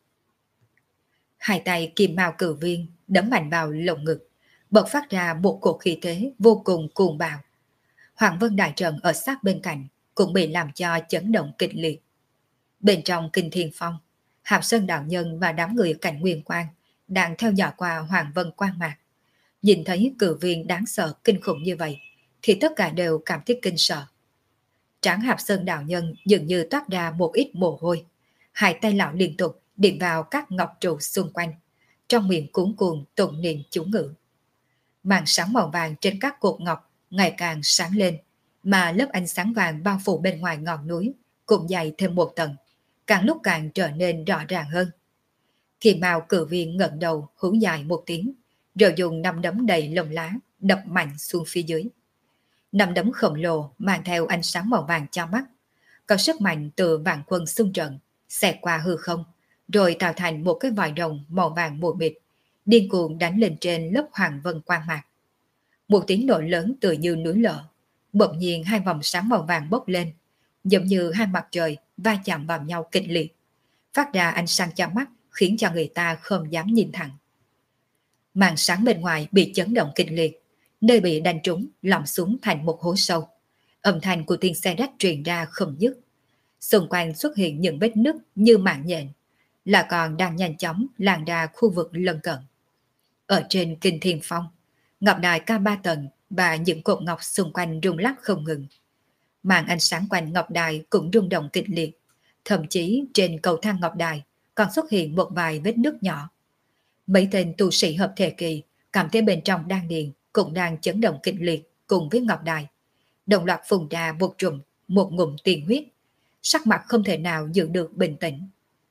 Hai tay kim mao cử viên đấm mạnh vào lồng ngực, bộc phát ra một cuộc khí thế vô cùng cuồng bạo. Hoàng Vân đại trận ở sát bên cạnh cũng bị làm cho chấn động kịch liệt. Bên trong Kinh Thiên Phong, Hạp Sơn đạo nhân và đám người cảnh Nguyên Quang đang theo dõi qua Hoàng Vân quang mạc. Nhìn thấy cử viên đáng sợ kinh khủng như vậy thì tất cả đều cảm thấy kinh sợ. Tráng Hạp Sơn đạo nhân dường như toát ra một ít mồ hôi, hai tay lão liên tục điểm vào các ngọc trụ xung quanh, trong miệng cuống cuồng tụng niệm chú ngữ. Màn sáng màu vàng trên các cột ngọc ngày càng sáng lên, mà lớp ánh sáng vàng bao phủ bên ngoài ngọn núi cũng dày thêm một tầng, càng lúc càng trở nên rõ ràng hơn. Kỳ mao cử viên ngẩng đầu hú dài một tiếng, rồi dùng nắm đấm đầy lông lá đập mạnh xuống phía dưới. Nắm đấm khổng lồ mang theo ánh sáng màu vàng cho mắt, có sức mạnh từ vạn quân xung trận, xẹt qua hư không, rồi tạo thành một cái vòi rồng màu vàng mù mịt, điên cuồng đánh lên trên lớp hoàng vân quang mạc. Một tiếng nổ lớn tựa như núi lở, bỗng nhiên hai vòng sáng màu vàng bốc lên, giống như hai mặt trời va chạm vào nhau kịch liệt, phát ra ánh sáng chói mắt khiến cho người ta không dám nhìn thẳng. Màn sáng bên ngoài bị chấn động kịch liệt, nơi bị đánh trúng lỏng xuống thành một hố sâu. Âm thanh của tiếng xe rách truyền ra không dứt. Xung quanh xuất hiện những vết nứt như mạng nhện, là còn đang nhanh chóng lan ra khu vực lân cận. Ở trên Kinh Thiên Phong, ngọc đài cao ba tầng và những cột ngọc xung quanh rung lắc không ngừng. Màn ánh sáng quanh ngọc đài cũng rung động kịch liệt, thậm chí trên cầu thang ngọc đài còn xuất hiện một vài vết nứt nhỏ. Mấy tên tu sĩ hợp thể kỳ cảm thấy bên trong đan điền cũng đang chấn động kịch liệt cùng với ngọc đài, đồng loạt phun ra một trùm một ngụm tiền huyết, sắc mặt không thể nào giữ được bình tĩnh.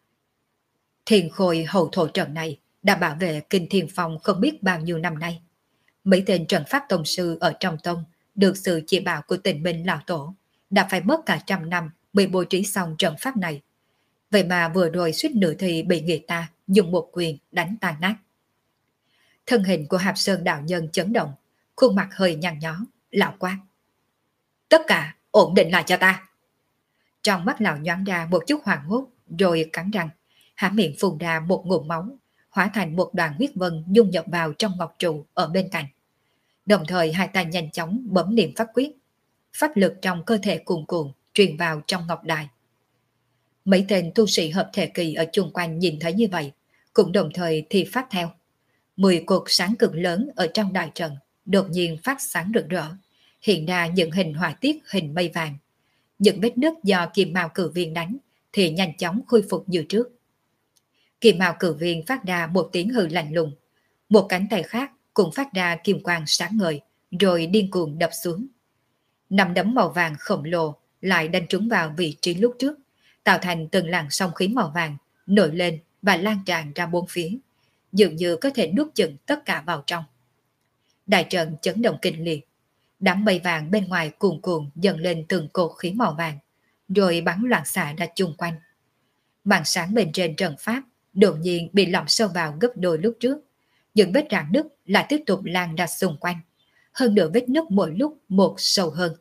Thiên khôi hậu thổ trận này đã bảo vệ Kinh Thiên Phong không biết bao nhiêu năm nay. Mấy tên trận pháp tông sư ở trong tông được sự chỉ bảo của Tịnh Minh lão tổ đã phải mất cả trăm năm mới bố trí xong trận pháp này. Vậy mà vừa rồi suýt nữa thì bị người ta dùng một quyền đánh tan nát. Thân hình của Hạp Sơn đạo nhân chấn động, khuôn mặt hơi nhăn nhó, lão quát: "Tất cả ổn định lại cho ta!" Trong mắt lão nhoáng ra một chút hoảng hốt, rồi cắn răng, há miệng phun ra một ngụm máu, hóa thành một đoàn huyết vân dung nhập vào trong ngọc trụ ở bên cạnh. Đồng thời hai tay nhanh chóng bấm niệm pháp quyết, pháp lực trong cơ thể cuồn cuộn truyền vào trong ngọc đài. Mấy tên tu sĩ hợp thể kỳ ở chung quanh nhìn thấy như vậy, cũng đồng thời thì phát theo. Mười cột sáng cực lớn ở trong đại trận đột nhiên phát sáng rực rỡ, hiện ra những hình họa tiết hình mây vàng. Những vết nứt do kim mao cử viên đánh thì nhanh chóng khôi phục như trước. Kim mao cử viên phát ra một tiếng hừ lạnh lùng, một cánh tay khác cũng phát ra kim quang sáng ngời, rồi điên cuồng đập xuống. Nắm đấm màu vàng khổng lồ lại đánh trúng vào vị trí lúc trước, tạo thành từng làn sóng khí màu vàng nổi lên và lan tràn ra bốn phía, dường như có thể nuốt chửng tất cả vào trong. Đại trận chấn động kinh liệt, đám mây vàng bên ngoài cuồn cuộn dần lên từng cột khí màu vàng, rồi bắn loạn xạ ra chung quanh. Màn sáng bên trên trận pháp đột nhiên bị lỏng sâu vào gấp đôi lúc trước, những vết rạn nứt lại tiếp tục lan ra xung quanh, hơn nữa vết nứt mỗi lúc một sâu hơn.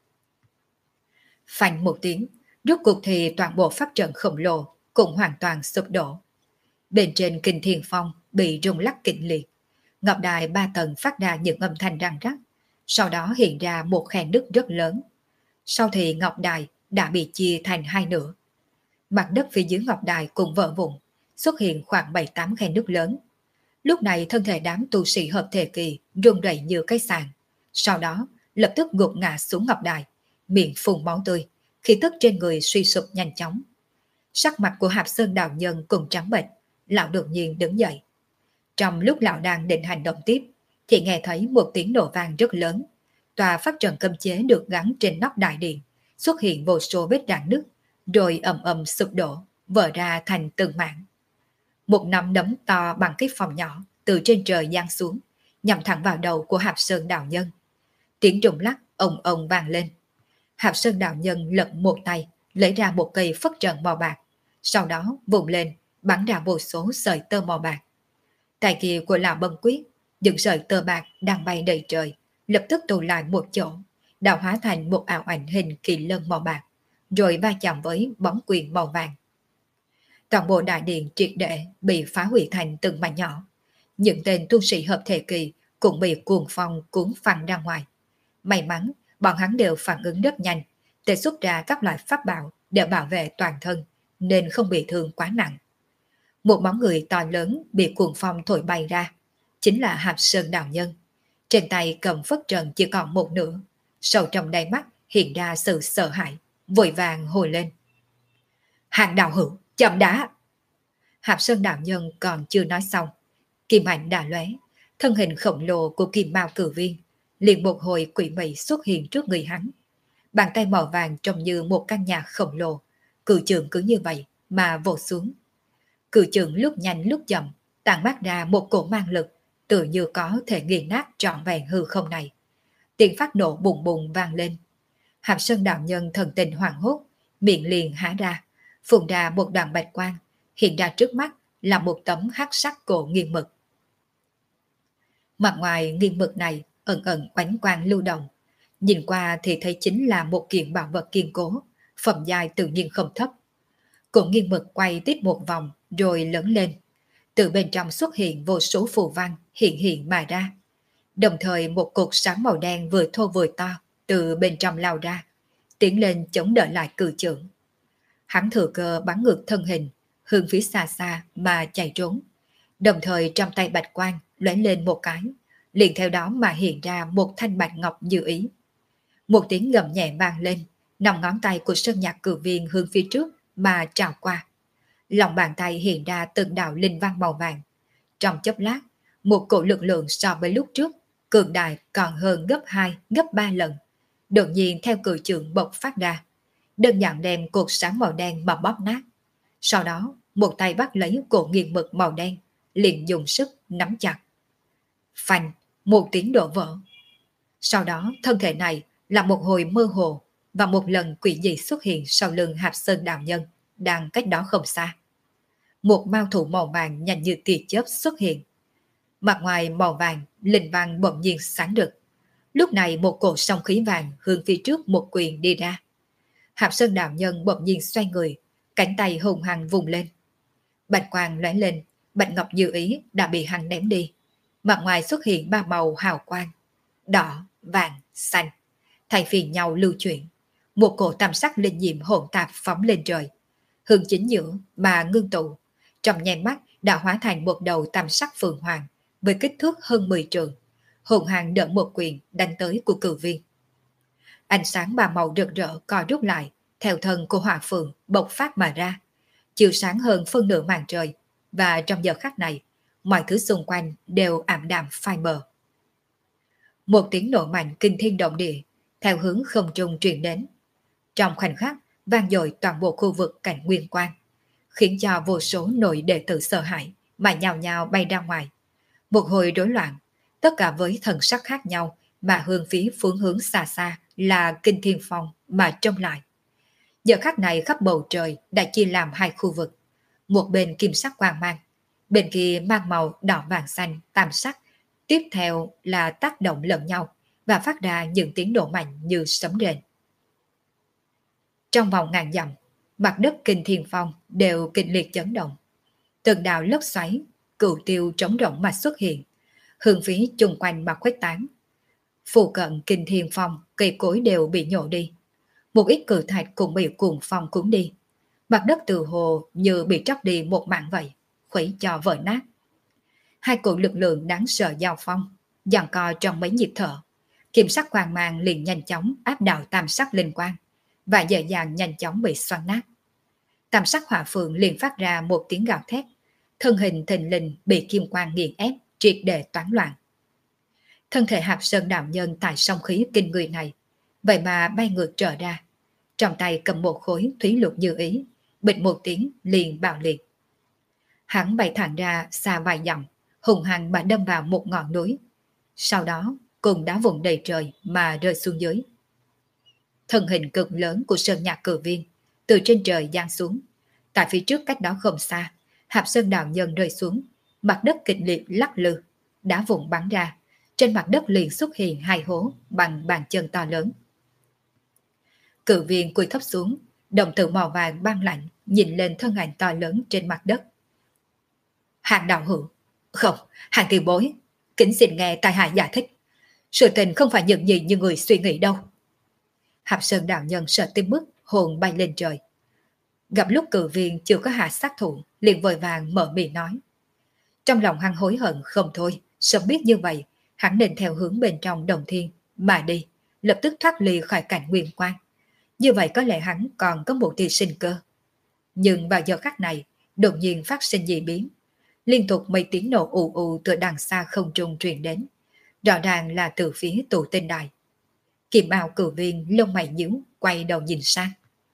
Phanh một tiếng, rốt cuộc thì toàn bộ pháp trận khổng lồ cũng hoàn toàn sụp đổ. Bên trên Kinh Thiên Phong bị rung lắc kịch liệt, ngọc đài ba tầng phát ra những âm thanh răng rắc, sau đó hiện ra một khe nứt rất lớn. Sau thì ngọc đài đã bị chia thành hai nửa, Mặt đất phía dưới ngọc đài cũng vỡ vụn, xuất hiện khoảng bảy tám khe nước lớn. Lúc này thân thể đám tu sĩ hợp thể kỳ rung rẩy như cái sàn, sau đó lập tức gục ngã xuống ngọc đài, miệng phun máu tươi, khí tức trên người suy sụp nhanh chóng. Sắc mặt của Hạp Sơn đạo nhân cùng trắng bệch, lão đột nhiên đứng dậy. Trong lúc lão đang định hành động tiếp, thì nghe thấy một tiếng nổ vang rất lớn. Tòa pháp trận cấm chế được gắn trên nóc đại điện, xuất hiện vô số vết rạn nứt, rồi ầm ầm sụp đổ, vỡ ra thành từng mảng. Một nắm đấm to bằng cái phòng nhỏ từ trên trời giáng xuống, nhằm thẳng vào đầu của Hạp Sơn đạo nhân. Tiếng rung lắc ồng ồng vang lên. Hạp Sơn đạo nhân lật một tay, lấy ra một cây phất trần màu bạc, sau đó vùng lên, bắn ra vô số sợi tơ màu bạc. Tay kia của lão Bân Quyết, những sợi tơ bạc đang bay đầy trời, lập tức tụ lại một chỗ, đạo hóa thành một ảo ảnh hình kỳ lân màu bạc, rồi va chạm với bóng quyền màu vàng. Toàn bộ đại điện triệt để bị phá hủy thành từng mảnh nhỏ. Những tên tu sĩ hợp thể kỳ cũng bị cuồng phong cuốn phăng ra ngoài. May mắn, bọn hắn đều phản ứng rất nhanh, để xuất ra các loại pháp bảo để bảo vệ toàn thân, nên không bị thương quá nặng. Một bóng người to lớn bị cuồng phong thổi bay ra, chính là Hạp Sơn đạo nhân. Trên tay cầm phất trần chỉ còn một nửa, sâu trong đáy mắt hiện ra sự sợ hãi, vội vàng hồi lên. Hàng đạo hữu, chậm đã! Hạp Sơn đạo nhân còn chưa nói xong, kim ảnh đã lóe, thân hình khổng lồ của kim mao cử viên liền một hồi quỷ mị xuất hiện trước người hắn. Bàn tay màu vàng trông như một căn nhà khổng lồ, cự trường cứ như vậy mà vồ xuống. Cự trường lúc nhanh lúc chậm, tản mát ra một cổ mang lực, tự như có thể nghiền nát trọn vẹn hư không này. Tiếng phát nổ bùng bùng vang lên. Hạp Sơn đạo nhân thần tình hoảng hốt, miệng liền há ra, phun ra một đoàn bạch quang, hiện ra trước mắt là một tấm hắc sắc cổ nghiền mực. Mặt ngoài nghiền mực này ẩn ẩn oánh quang lưu động, nhìn qua thì thấy chính là một kiện bảo vật kiên cố, phẩm giai tự nhiên không thấp. Cổ nghiền mực quay tít một vòng rồi lớn lên, từ bên trong xuất hiện vô số phù văn hiện hiện mà ra. Đồng thời một cột sáng màu đen vừa thô vừa to từ bên trong lao ra, tiến lên chống đỡ lại cự trưởng. Hắn thừa cơ bắn ngược thân hình, hướng phía xa xa mà chạy trốn. Đồng thời trong tay bạch quang lóe lên một cái, liền theo đó mà hiện ra một thanh bạch ngọc như ý. Một tiếng gầm nhẹ vang lên, nòng ngón tay của Sơn Nhạc cử viên hướng phía trước mà trào qua. Lòng bàn tay hiện ra từng đạo linh văn màu vàng. Trong chốc lát, một cổ lực lượng so với lúc trước, cường đại còn hơn gấp hai, gấp ba lần. Đột nhiên theo cự trưởng bộc phát ra, đơn giản đem cột sáng màu đen mà bóp nát. Sau đó, một tay bắt lấy cổ nghiền mực màu đen, liền dùng sức nắm chặt. Phanh, một tiếng đổ vỡ. Sau đó, thân thể này là một hồi mơ hồ, và một lần quỷ dị xuất hiện sau lưng Hạp Sơn đạo nhân, đang cách đó không xa. Một mao thủ màu vàng nhanh như tia chớp xuất hiện. Mặt ngoài màu vàng, linh văn bỗng nhiên sáng rực. Lúc này một cổ song khí vàng hướng phía trước một quyền đi ra. Hạp Sơn đạo nhân bỗng nhiên xoay người, cánh tay hùng hăng vùng lên. Bạch quang lóe lên, bạch ngọc như ý đã bị hắn ném đi. Mặt ngoài xuất hiện ba màu hào quang, đỏ, vàng, xanh, thay phiên nhau lưu chuyển. Một cổ tam sắc linh diệm hỗn tạp phóng lên trời, hướng chính giữa mà ngưng tụ, trong nháy mắt đã hóa thành một đầu tam sắc phượng hoàng với kích thước hơn mười trượng, hùng hăng đỡ một quyền đánh tới của cử viên. Ánh sáng ba màu rực rỡ co rút lại, theo thân của hỏa phượng bộc phát mà ra, chiếu sáng hơn phân nửa màn trời, và trong giờ khắc này, mọi thứ xung quanh đều ảm đạm phai mờ. Một tiếng nổ mạnh kinh thiên động địa theo hướng không trung truyền đến. Trong khoảnh khắc vang dội toàn bộ khu vực cảnh nguyên quang, khiến cho vô số nội đệ tử sợ hãi mà nhào nhào bay ra ngoài. Một hồi rối loạn, tất cả với thần sắc khác nhau mà hướng phía phương hướng xa xa là Kinh Thiên Phong mà trông lại. Giờ khắc này khắp bầu trời đã chia làm hai khu vực, một bên kim sắc quang mang, bên kia mang màu đỏ vàng xanh tam sắc, tiếp theo là tác động lẫn nhau và phát ra những tiếng nổ mạnh như sấm rền. Trong vòng ngàn dặm, mặt đất Kinh Thiên Phong đều kịch liệt chấn động. Từng đạo lốc xoáy, cửu tiêu trống rỗng mà xuất hiện, hướng phía chung quanh mà khuếch tán. Phụ cận Kinh Thiên Phong, cây cối đều bị nhổ đi. Một ít cự thạch cũng bị cuồng phong cuốn đi. Mặt đất từ hồ như bị tróc đi một mảng vậy, khuấy cho vỡ nát. Hai cổ lực lượng đáng sợ giao phong, giằng co trong mấy nhịp thở. Kim sắc quang mang liền nhanh chóng áp đảo tam sắc linh quang và dễ dàng nhanh chóng bị xoắn nát. Tam sắc hỏa phượng liền phát ra một tiếng gào thét, thân hình thình lình bị kim quang nghiền ép, triệt để toán loạn. Thân thể Hạp Sơn đạo nhân tại song khí kinh người này, vậy mà bay ngược trở ra, trong tay cầm một khối thúy lục như ý, bịch một tiếng liền bạo liệt. Hắn bay thẳng ra xa vài dặm, hùng hăng mà đâm vào một ngọn núi, sau đó cùng đá vụn đầy trời mà rơi xuống dưới. Thân hình cực lớn của Sơn Nhạc Cử Viên từ trên trời giáng xuống, tại phía trước cách đó không xa, Hạp Sơn đạo nhân rơi xuống, mặt đất kịch liệt lắc lư, đá vụn bắn ra, trên mặt đất liền xuất hiện hai hố bằng bàn chân to lớn. Cử Viên cúi thấp xuống, đồng tử màu vàng băng lạnh nhìn lên thân ảnh to lớn trên mặt đất. Hàng đạo hữu, không, hàng tiền bối, kính xin nghe tài hạ giải thích. Sự tình không phải những gì như người suy nghĩ đâu. Hạp Sơn đạo nhân sợ tới mức hồn bay lên trời. Gặp lúc Cử Viên chưa có hạ sát thủ, liền vội vàng mở miệng nói. Trong lòng hắn hối hận không thôi, sớm biết như vậy, hắn nên theo hướng bên trong đồng thiên mà đi, lập tức thoát ly khỏi cảnh nguyên quan. Như vậy có lẽ hắn còn có một tia sinh cơ. Nhưng vào giờ khắc này, đột nhiên phát sinh dị biến. Liên tục mấy tiếng nổ ù ù từ đằng xa không trung truyền đến. Rõ ràng là từ phía tụ tinh đài. Kim Ào Cử Viên lông mày nhíu, quay đầu nhìn sang.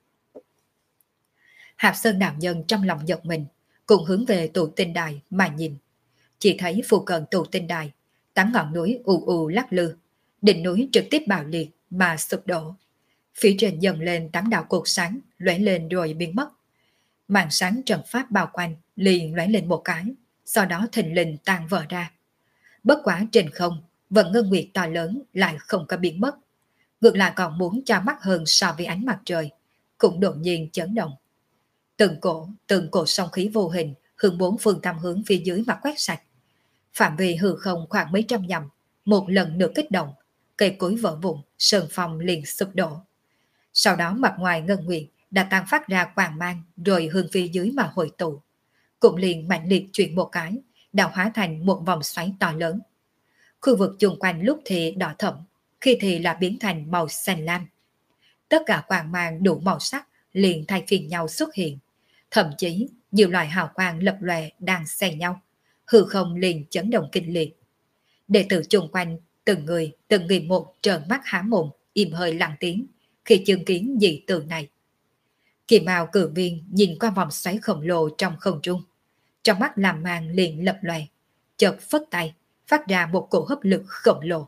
Hạp Sơn đạo nhân trong lòng giật mình, cùng hướng về tụ tinh đài mà nhìn. Chỉ thấy phù cận tụ tinh đài, tám ngọn núi ù ù lắc lư, đỉnh núi trực tiếp bạo liệt mà sụp đổ. Phía trên dần lên tám đạo cột sáng, lóe lên rồi biến mất. Màn sáng trận pháp bao quanh liền lóe lên một cái, sau đó thình lình tan vỡ ra. Bất quá trên không, vận ngân nguyệt to lớn lại không có biến mất. Ngược lại còn muốn cho mắt hơn so với ánh mặt trời, cũng đột nhiên chấn động. Từng cổ, từng cổ song khí vô hình hướng bốn phương tam hướng phía dưới mà quét sạch. Phạm vi hư không khoảng mấy trăm dặm, một lần nữa kích động, cây cối vỡ vụn, sơn phong liền sụp đổ. Sau đó mặt ngoài ngân nguyệt đã tan phát ra quang mang rồi hướng phía dưới mà hội tụ. Cũng liền mạnh liệt chuyển một cái, đã hóa thành một vòng xoáy to lớn. Khu vực chung quanh lúc thì đỏ thẫm, khi thì là biến thành màu xanh lam. Tất cả quang mang đủ màu sắc liền thay phiên nhau xuất hiện. Thậm chí nhiều loại hào quang lập lòe đang xen nhau, hư không liền chấn động kinh liệt. Đệ tử chung quanh từng người từng người một trợn mắt há mồm, im hơi lặng tiếng khi chứng kiến dị tượng này. Kim Mao Cử Viên nhìn qua vòng xoáy khổng lồ trong không trung, trong mắt làm màn liền lập lòe, chợt phất tay phát ra một cổ hấp lực khổng lồ.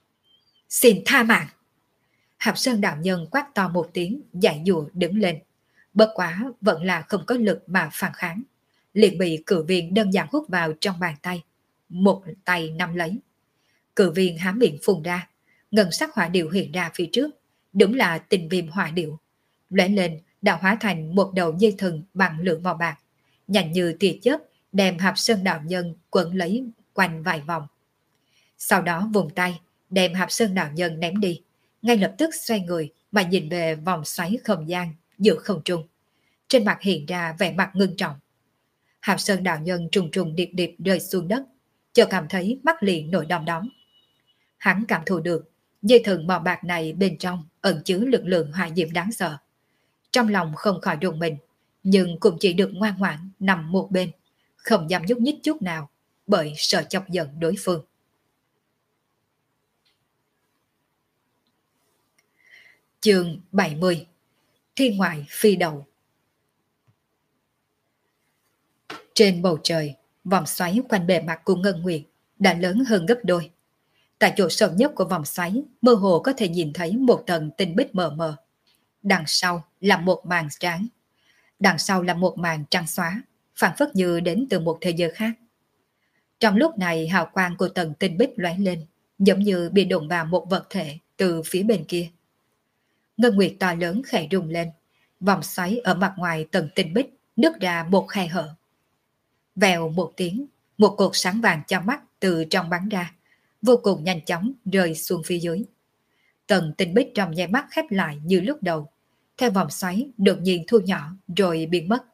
Xin tha mạng! Hạp Sơn đạo nhân quát to một tiếng, dãy dụa đứng lên. Bất quá vẫn là không có lực mà phản kháng, liền bị Cử Viên đơn giản hút vào trong bàn tay, một tay nắm lấy. Cử Viên há miệng phun ra, ngân sắc hỏa điệu hiện ra phía trước, đúng là tình viêm hỏa điệu, lóe lên đã hóa thành một đầu dây thừng bằng lửa màu bạc, nhanh như tia chớp đem Hạp Sơn đạo nhân quấn lấy quanh vài vòng. Sau đó vùng tay đem Hạp Sơn đạo nhân ném đi, ngay lập tức xoay người mà nhìn về vòng xoáy không gian giữa không trung. Trên mặt hiện ra vẻ mặt ngưng trọng. Hạp Sơn đạo nhân trùng trùng điệp điệp rơi xuống đất, chợt cảm thấy mắt liền nổi đom đóm. Hắn cảm thụ được dây thừng màu bạc này bên trong ẩn chứa lực lượng hỏa diệm đáng sợ. Trong lòng không khỏi rùng mình, nhưng cũng chỉ được ngoan ngoãn nằm một bên, không dám nhúc nhích chút nào, bởi sợ chọc giận đối phương. Chương bảy mươi. Thiên ngoại phi đầu. Trên bầu trời, vòng xoáy quanh bề mặt của Ngân Nguyệt đã lớn hơn gấp đôi. Tại chỗ sâu nhất của vòng xoáy, mơ hồ có thể nhìn thấy một tầng tinh bích mờ mờ. Đằng sau là một màn trắng. Đằng sau là một màn trắng xóa, phản phất như đến từ một thế giới khác. Trong lúc này hào quang của tầng tinh bích lóe lên, giống như bị đụng vào một vật thể từ phía bên kia. Ngân Nguyệt to lớn khẽ rung lên, vòng xoáy ở mặt ngoài tầng tinh bích nứt ra một khe hở. Vèo một tiếng, một cột sáng vàng cho mắt từ trong bắn ra, vô cùng nhanh chóng rơi xuống phía dưới. Tầng tinh bích trong nháy mắt khép lại như lúc đầu, theo vòng xoáy đột nhiên thu nhỏ rồi biến mất.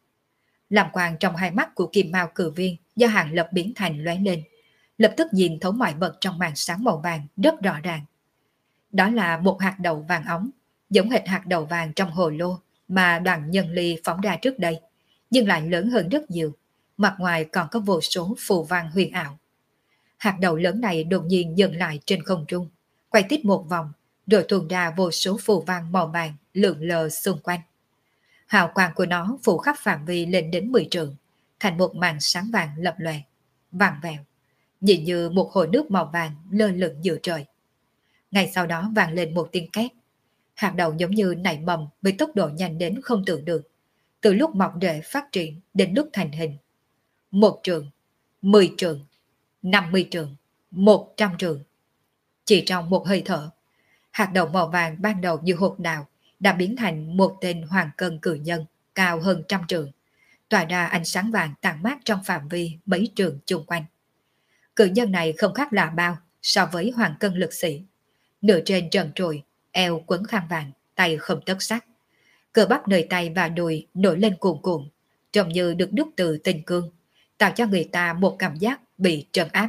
Làm quang trong hai mắt của Kim Mao cử viên do Hàng Lập biến thành lóe lên, lập tức nhìn thấu mọi vật trong màn sáng màu vàng rất rõ ràng. Đó là một hạt đậu vàng óng, giống hệt hạt đậu vàng trong hồ lô mà Đoàn Nhân Ly phóng ra trước đây, nhưng lại lớn hơn rất nhiều, mặt ngoài còn có vô số phù văn huyền ảo. Hạt đậu lớn này đột nhiên dừng lại trên không trung, quay tít một vòng, rồi tuôn ra vô số phù văn màu vàng lượn lờ xung quanh. Hào quang của nó phủ khắp phạm vi lên đến mười trượng, thành một màn sáng vàng lập lòe, vàng vẹo, nhìn như một hồ nước màu vàng lơ lửng giữa trời. Ngay sau đó vang lên một tiếng két. Hạt đậu giống như nảy mầm với tốc độ nhanh đến không tưởng được, từ lúc mọc rễ phát triển đến lúc thành hình. Một trường, mười trường, năm mươi trường, một trăm trường. Chỉ trong một hơi thở, hạt đậu màu vàng ban đầu như hột đào đã biến thành một tên hoàng cân cử nhân cao hơn trăm trường, tỏa ra ánh sáng vàng tàn mát trong phạm vi mấy trường chung quanh. Cử nhân này không khác là bao so với hoàng cân lực sĩ. Nửa trên trần trụi, eo quấn khăn vàng, tay không tất sắt. Cơ bắp nơi tay và đùi nổi lên cuồn cuộn, trông như được đúc từ tinh cương, tạo cho người ta một cảm giác bị trấn áp.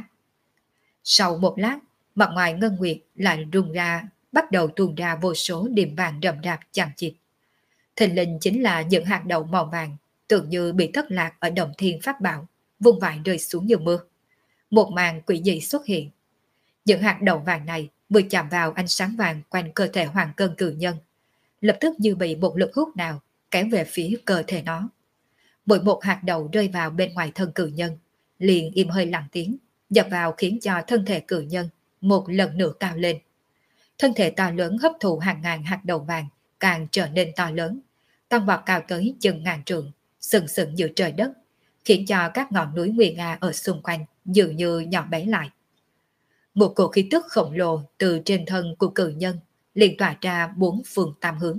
Sau một lát, mặt ngoài ngân nguyệt lại rung ra, bắt đầu tuôn ra vô số điểm vàng rậm rạp chằng chịt. Thình lình chính là những hạt đậu màu vàng, tưởng như bị thất lạc ở động thiên pháp bảo, vung vãi rơi xuống như mưa. Một màn quỷ dị xuất hiện. Những hạt đậu vàng này vừa chạm vào ánh sáng vàng quanh cơ thể hoàng cân cử nhân, lập tức như bị một lực hút nào kéo về phía cơ thể nó. Mỗi một hạt đậu rơi vào bên ngoài thân cử nhân, liền im hơi lặng tiếng, nhập vào khiến cho thân thể cử nhân một lần nữa cao lên. Thân thể to lớn hấp thụ hàng ngàn hạt đậu vàng càng trở nên to lớn, tăng vọt cao tới chừng ngàn trượng, sừng sững giữa trời đất, khiến cho các ngọn núi nguy nga ở xung quanh dường như nhỏ bé lại. Một cổ khí tức khổng lồ từ trên thân của cử nhân liền tỏa ra bốn phương tám hướng.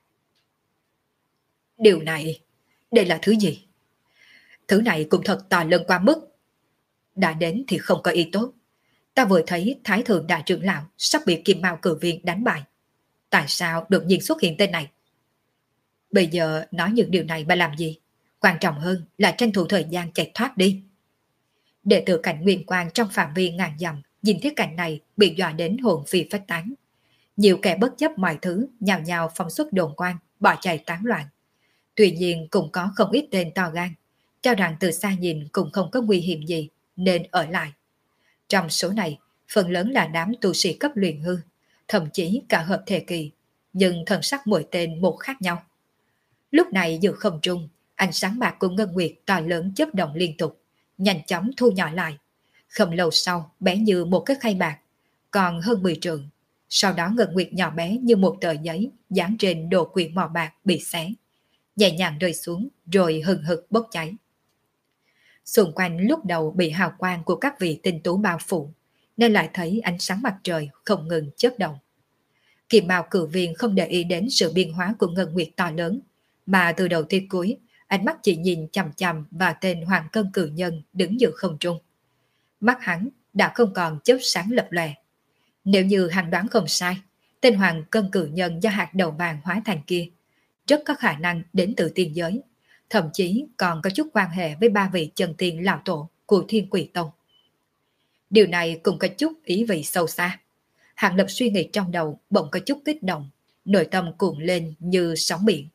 Điều này, đây là thứ gì? Thứ này cũng thật to lớn quá mức. Đã đến thì không có ý tốt. Ta vừa thấy Thái Thượng Đại Trưởng Lão sắp bị Kim Mao cử viên đánh bại. Tại sao đột nhiên xuất hiện tên này? Bây giờ nói những điều này mà làm gì? Quan trọng hơn là tranh thủ thời gian chạy thoát đi. Đệ tử cảnh Nguyên Quang trong phạm vi ngàn dặm nhìn thấy cảnh này bị dọa đến hồn phi phách tán. Nhiều kẻ bất chấp mọi thứ nhào nhào phóng xuất đồn quan, bỏ chạy tán loạn. Tuy nhiên cũng có không ít tên to gan, cho rằng từ xa nhìn cũng không có nguy hiểm gì nên ở lại. Trong số này, phần lớn là đám tu sĩ cấp luyện hư, thậm chí cả hợp thể kỳ, nhưng thần sắc mỗi tên một khác nhau. Lúc này giữa không trung, ánh sáng bạc của ngân nguyệt to lớn chớp động liên tục, nhanh chóng thu nhỏ lại. Không lâu sau, bé như một cái khay bạc, còn hơn mười trượng. Sau đó ngân nguyệt nhỏ bé như một tờ giấy dán trên đồ quyển màu bạc bị xé, nhẹ nhàng rơi xuống rồi hừng hực bốc cháy. Xung quanh lúc đầu bị hào quang của các vị tinh tú bao phủ, nên lại thấy ánh sáng mặt trời không ngừng chớp động. Kim Mao cử viên không để ý đến sự biến hóa của ngân nguyệt to lớn, mà từ đầu tới cuối, ánh mắt chỉ nhìn chằm chằm vào tên hoàng cân cử nhân đứng giữa không trung. Mắt hắn đã không còn chớp sáng lập lòe. Nếu như hắn đoán không sai, tên hoàng cân cử nhân do hạt đầu vàng hóa thành kia rất có khả năng đến từ tiên giới, thậm chí còn có chút quan hệ với ba vị chân tiên lão tổ của Thiên Quỷ Tông. Điều này cũng có chút ý vị sâu xa. Hàng Lập suy nghĩ trong đầu bỗng có chút kích động, nội tâm cuộn lên như sóng biển.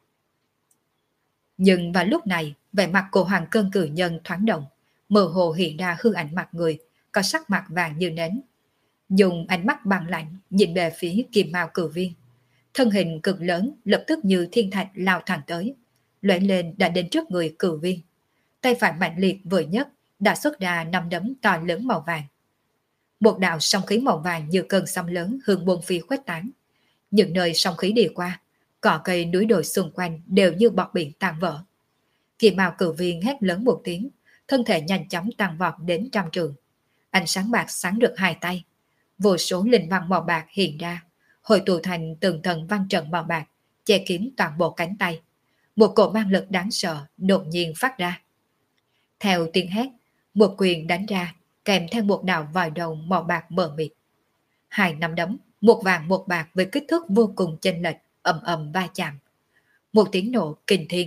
Nhưng vào lúc này, vẻ mặt của hoàng cân cử nhân thoáng động, mơ hồ hiện ra hư ảnh mặt người, có sắc mặt vàng như nến. Dùng ánh mắt băng lạnh nhìn về phía Kim Mao cử viên. Thân hình cực lớn lập tức như thiên thạch lao thẳng tới, lóe lên đã đến trước người cử viên. Tay phải mạnh liệt vừa nhất đã xuất ra năm đấm to lớn màu vàng. Một đạo sóng khí màu vàng như cơn sóng lớn hướng bốn phía khuếch tán. Những nơi sóng khí đi qua, cỏ cây núi đồi xung quanh đều như bọt biển tan vỡ. Kim Mao cử viên hét lớn một tiếng, thân thể nhanh chóng tăng vọt đến trăm trượng. Ánh sáng bạc sáng rực hai tay, vô số linh văn màu bạc hiện ra, hội tụ thành từng tầng văn trận màu bạc, che kín toàn bộ cánh tay. Một cổ mang lực đáng sợ đột nhiên phát ra. Theo tiếng hét, một quyền đánh ra, kèm theo một đạo vòi rồng màu bạc mờ mịt. Hai nắm đấm, một vàng một bạc với kích thước vô cùng chênh lệch, ầm ầm va chạm. Một tiếng nổ kinh thiên.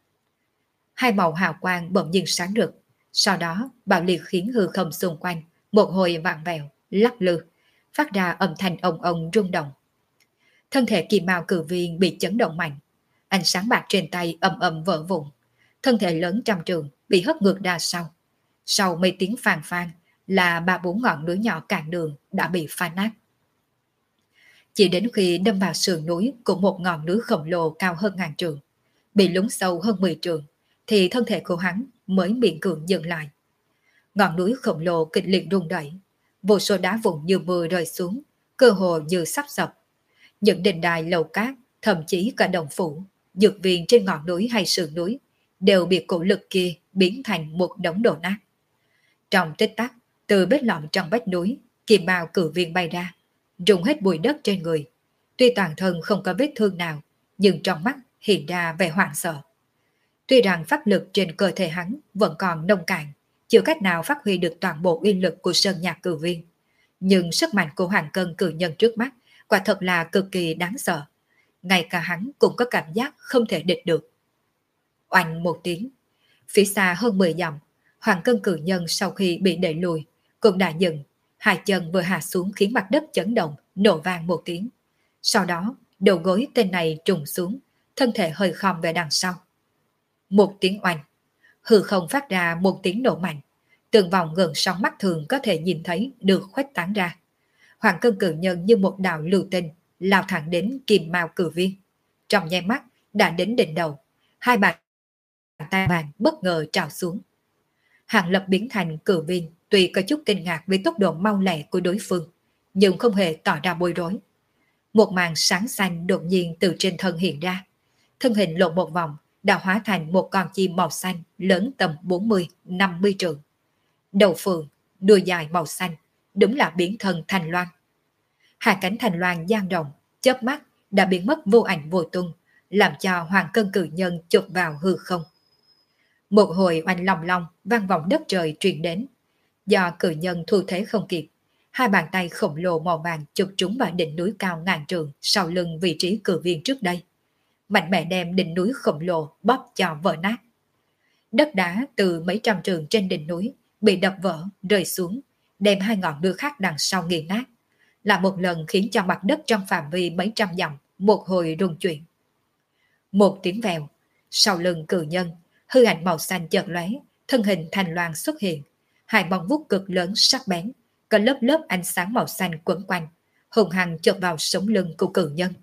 Hai màu hào quang bỗng nhiên sáng rực, sau đó bạo liệt khiến hư không xung quanh một hồi vặn vẹo, lắc lư, phát ra âm thanh ong ong rung động. Thân thể Kim Mao Cử Viên bị chấn động mạnh, ánh sáng bạc trên tay ầm ầm vỡ vụn, thân thể lớn trăm trường bị hất ngược ra sau. Sau mấy tiếng phàn phan là ba bốn ngọn núi nhỏ cản đường đã bị phá nát. Chỉ đến khi đâm vào sườn núi của một ngọn núi khổng lồ cao hơn ngàn trường, bị lún sâu hơn mười trường, thì thân thể của hắn mới miễn cưỡng dừng lại. Ngọn núi khổng lồ kịch liệt rung đẩy, vô số đá vụn như mưa rơi xuống, cơ hồ như sắp sập. Những đền đài lầu cát, thậm chí cả đồng phủ, dược viên trên ngọn núi hay sườn núi đều bị cổ lực kia biến thành một đống đổ nát. Trong tích tắc, từ vết lõm trong vách núi, Kim Mao Cử Viên bay ra, rụng hết bụi đất trên người. Tuy toàn thân không có vết thương nào, nhưng trong mắt hiện ra vẻ hoảng sợ. Tuy rằng pháp lực trên cơ thể hắn vẫn còn nông cạn, chưa cách nào phát huy được toàn bộ uy lực của Sơn Nhạc Cử Viên, nhưng sức mạnh của Hoàng Cân Cử Nhân trước mắt quả thật là cực kỳ đáng sợ. Ngay cả hắn cũng có cảm giác không thể địch được. Oanh một tiếng, phía xa hơn mười dặm, Hoàng Cân Cử Nhân sau khi bị đẩy lùi cũng đã dừng, hai chân vừa hạ xuống khiến mặt đất chấn động, nổ vang một tiếng. Sau đó, đầu gối tên này trùng xuống, thân thể hơi khom về đằng sau. Một tiếng oanh, hư không phát ra một tiếng nổ mạnh, từng vòng gần sóng mắt thường có thể nhìn thấy được khuếch tán ra. Hoàng Cân Cử Nhân như một đạo lưu tinh lao thẳng đến Kim Mao Cử Viên. Trong nháy mắt đã đến đỉnh đầu, hai bàn tay vàng bất ngờ trào xuống. Hàng Lập biến thành Cử Viên tuy có chút kinh ngạc với tốc độ mau lẹ của đối phương, nhưng không hề tỏ ra bối rối. Một màn sáng xanh đột nhiên từ trên thân hiện ra, thân hình lộn một vòng đã hóa thành một con chim màu xanh lớn tầm bốn mươi năm mươi trượng. Đầu phượng, đuôi dài màu xanh, đúng là biến thân Thành Loan. Hai cánh Thành Loan dang rộng, chớp mắt đã biến mất vô ảnh vô tung, làm cho Hoàng Cân Cử Nhân chụp vào hư không. Một hồi oanh long long vang vọng đất trời truyền đến. Do Cử Nhân thu thế không kịp, hai bàn tay khổng lồ màu vàng chụp trúng vào đỉnh núi cao ngàn trượng sau lưng vị trí Cử Viên trước đây, mạnh mẽ đem đỉnh núi khổng lồ bóp cho vỡ nát. Đất đá từ mấy trăm trượng trên đỉnh núi bị đập vỡ rơi xuống, đem hai ngọn núi khác đằng sau nghiền nát, là một lần khiến cho mặt đất trong phạm vi mấy trăm dặm một hồi rung chuyển. Một tiếng vèo, sau lưng Cử Nhân, hư ảnh màu xanh chợt lóe, thân hình Thành Loan xuất hiện, hai bóng vuốt cực lớn sắc bén, có lớp lớp ánh sáng màu xanh quấn quanh, hùng hăng chộp vào sống lưng của Cử Nhân.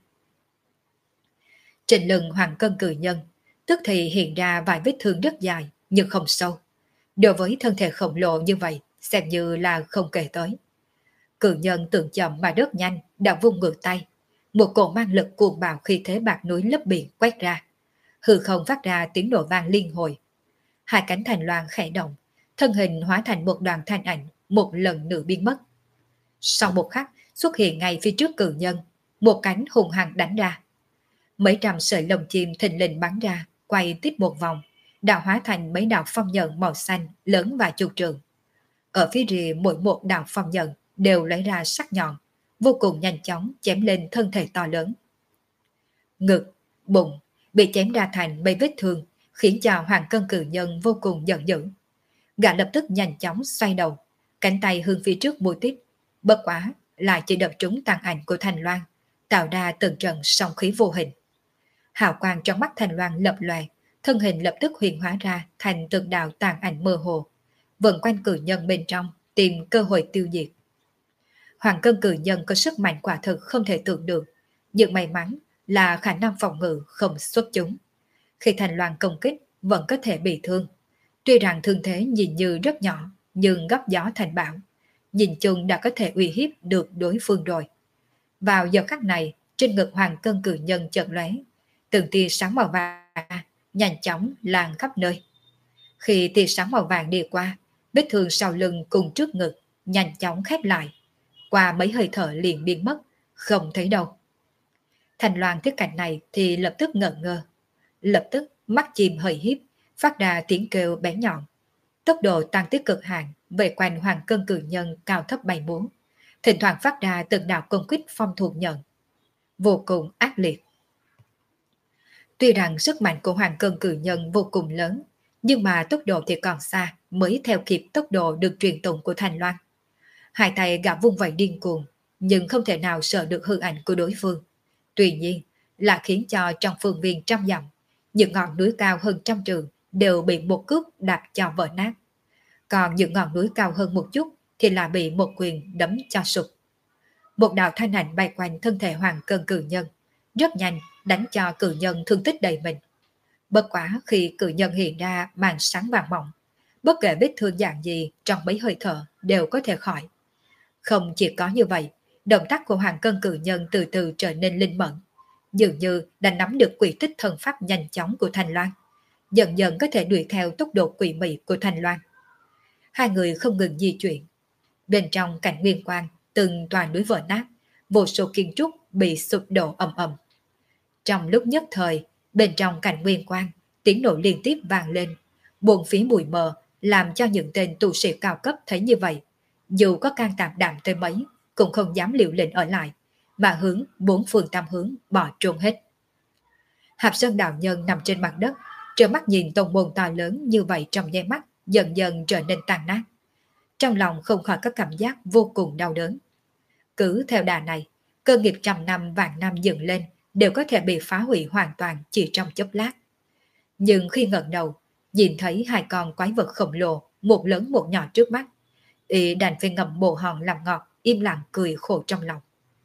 Trên lưng Hoàng Cân Cử Nhân tức thì hiện ra vài vết thương rất dài nhưng không sâu. Đối với thân thể khổng lồ như vậy, xem như là không kể tới. Cử Nhân tưởng chậm mà rất nhanh đã vung ngược tay, một cổ mang lực cuồng bạo khi thế bạc núi lấp biển quét ra, hư không phát ra tiếng nổ vang liên hồi. Hai cánh Thành Loan khẽ động, thân hình hóa thành một đoàn thanh ảnh, một lần nữa biến mất. Sau một khắc xuất hiện ngay phía trước Cử Nhân, một cánh hùng hăng đánh ra. Mấy trăm sợi lồng chim thình lình bắn ra, quay tiếp một vòng, đã hóa thành mấy đạo phong nhận màu xanh lớn và chục trường. Ở phía rìa mỗi một đạo phong nhận đều lấy ra sắc nhọn, vô cùng nhanh chóng chém lên thân thể to lớn. Ngực, bụng bị chém ra thành mấy vết thương, khiến cho Hoàng Cân Cử Nhân vô cùng giận dữ. Gã lập tức nhanh chóng xoay đầu, cánh tay hướng phía trước bôi tiếp, bất quá lại chỉ đập trúng tàn ảnh của Thành Loan, tạo ra từng trận sóng khí vô hình. Hào quang trong mắt Thành Loan lập lòe, thân hình lập tức huyền hóa ra thành từng đạo tàn ảnh mơ hồ, vần quanh Cử Nhân bên trong, tìm cơ hội tiêu diệt. Hoàng Cân Cử Nhân có sức mạnh quả thực không thể tưởng được, nhưng may mắn là khả năng phòng ngự không xuất chúng. Khi Thành Loan công kích vẫn có thể bị thương. Tuy rằng thương thế nhìn như rất nhỏ, nhưng gấp gió thành bão, nhìn chung đã có thể uy hiếp được đối phương rồi. Vào giờ khắc này, trên ngực Hoàng Cân Cử Nhân chợt lóe, từng tia sáng màu vàng nhanh chóng lan khắp nơi. Khi tia sáng màu vàng đi qua, vết thương sau lưng cùng trước ngực nhanh chóng khép lại, qua mấy hơi thở liền biến mất, không thấy đâu. Thành Loan thấy cảnh này thì lập tức ngẩn ngơ, lập tức mắt chim hơi híp, phát ra tiếng kêu bén nhọn. Tốc độ tăng tới cực hạn, về quanh Hoàng Cân Cử Nhân cao thấp bay múa, thỉnh thoảng phát ra từng đạo công kích phong thuộc nhận, vô cùng ác liệt. Tuy rằng sức mạnh của Hoàng Cân Cử Nhân vô cùng lớn, nhưng mà tốc độ thì còn xa mới theo kịp tốc độ được truyền tụng của Thành Loan. Hai tay gã vung vẩy điên cuồng, nhưng không thể nào sợ được hư ảnh của đối phương. Tuy nhiên, là khiến cho trong phương viên trăm dặm, những ngọn núi cao hơn trăm trường đều bị một cước đạp cho vỡ nát. Còn những ngọn núi cao hơn một chút thì là bị một quyền đấm cho sụp. Một đạo thanh ảnh bay quanh thân thể Hoàng Cân Cử Nhân, rất nhanh đánh cho cử nhân thương tích đầy mình. Bất quá khi cử nhân hiện ra màn sáng vàng mỏng, bất kể vết thương dạng gì trong mấy hơi thở đều có thể khỏi. Không chỉ có như vậy, động tác của Hoàng Cân Cử Nhân từ từ trở nên linh mẫn, dường như đã nắm được quỷ tích thần pháp nhanh chóng của Thanh Loan, dần dần có thể đuổi theo tốc độ quỷ mị của Thanh Loan. Hai người không ngừng di chuyển. Bên trong cảnh nguyên quang, từng tòa núi vỡ nát, vô số kiến trúc bị sụp đổ ầm ầm. Trong lúc nhất thời, bên trong cảnh nguyên quang, tiếng nổ liên tiếp vang lên, buồn phí mùi mờ làm cho những tên tu sĩ cao cấp thấy như vậy, dù có can đảm đảm tới mấy, cũng không dám liều lĩnh ở lại, mà hướng bốn phương tam hướng bỏ trốn hết. Hạp Sơn đạo nhân nằm trên mặt đất, trợn mắt nhìn tông môn to lớn như vậy trong nháy mắt, dần dần trở nên tan nát. Trong lòng không khỏi có cảm giác vô cùng đau đớn. Cứ theo đà này, cơ nghiệp trăm năm vạn năm dựng lên đều có thể bị phá hủy hoàn toàn chỉ trong chốc lát. Nhưng khi ngẩng đầu, nhìn thấy hai con quái vật khổng lồ, một lớn một nhỏ trước mắt, y đành phải ngậm bồ hòn làm ngọt, im lặng cười khổ trong lòng.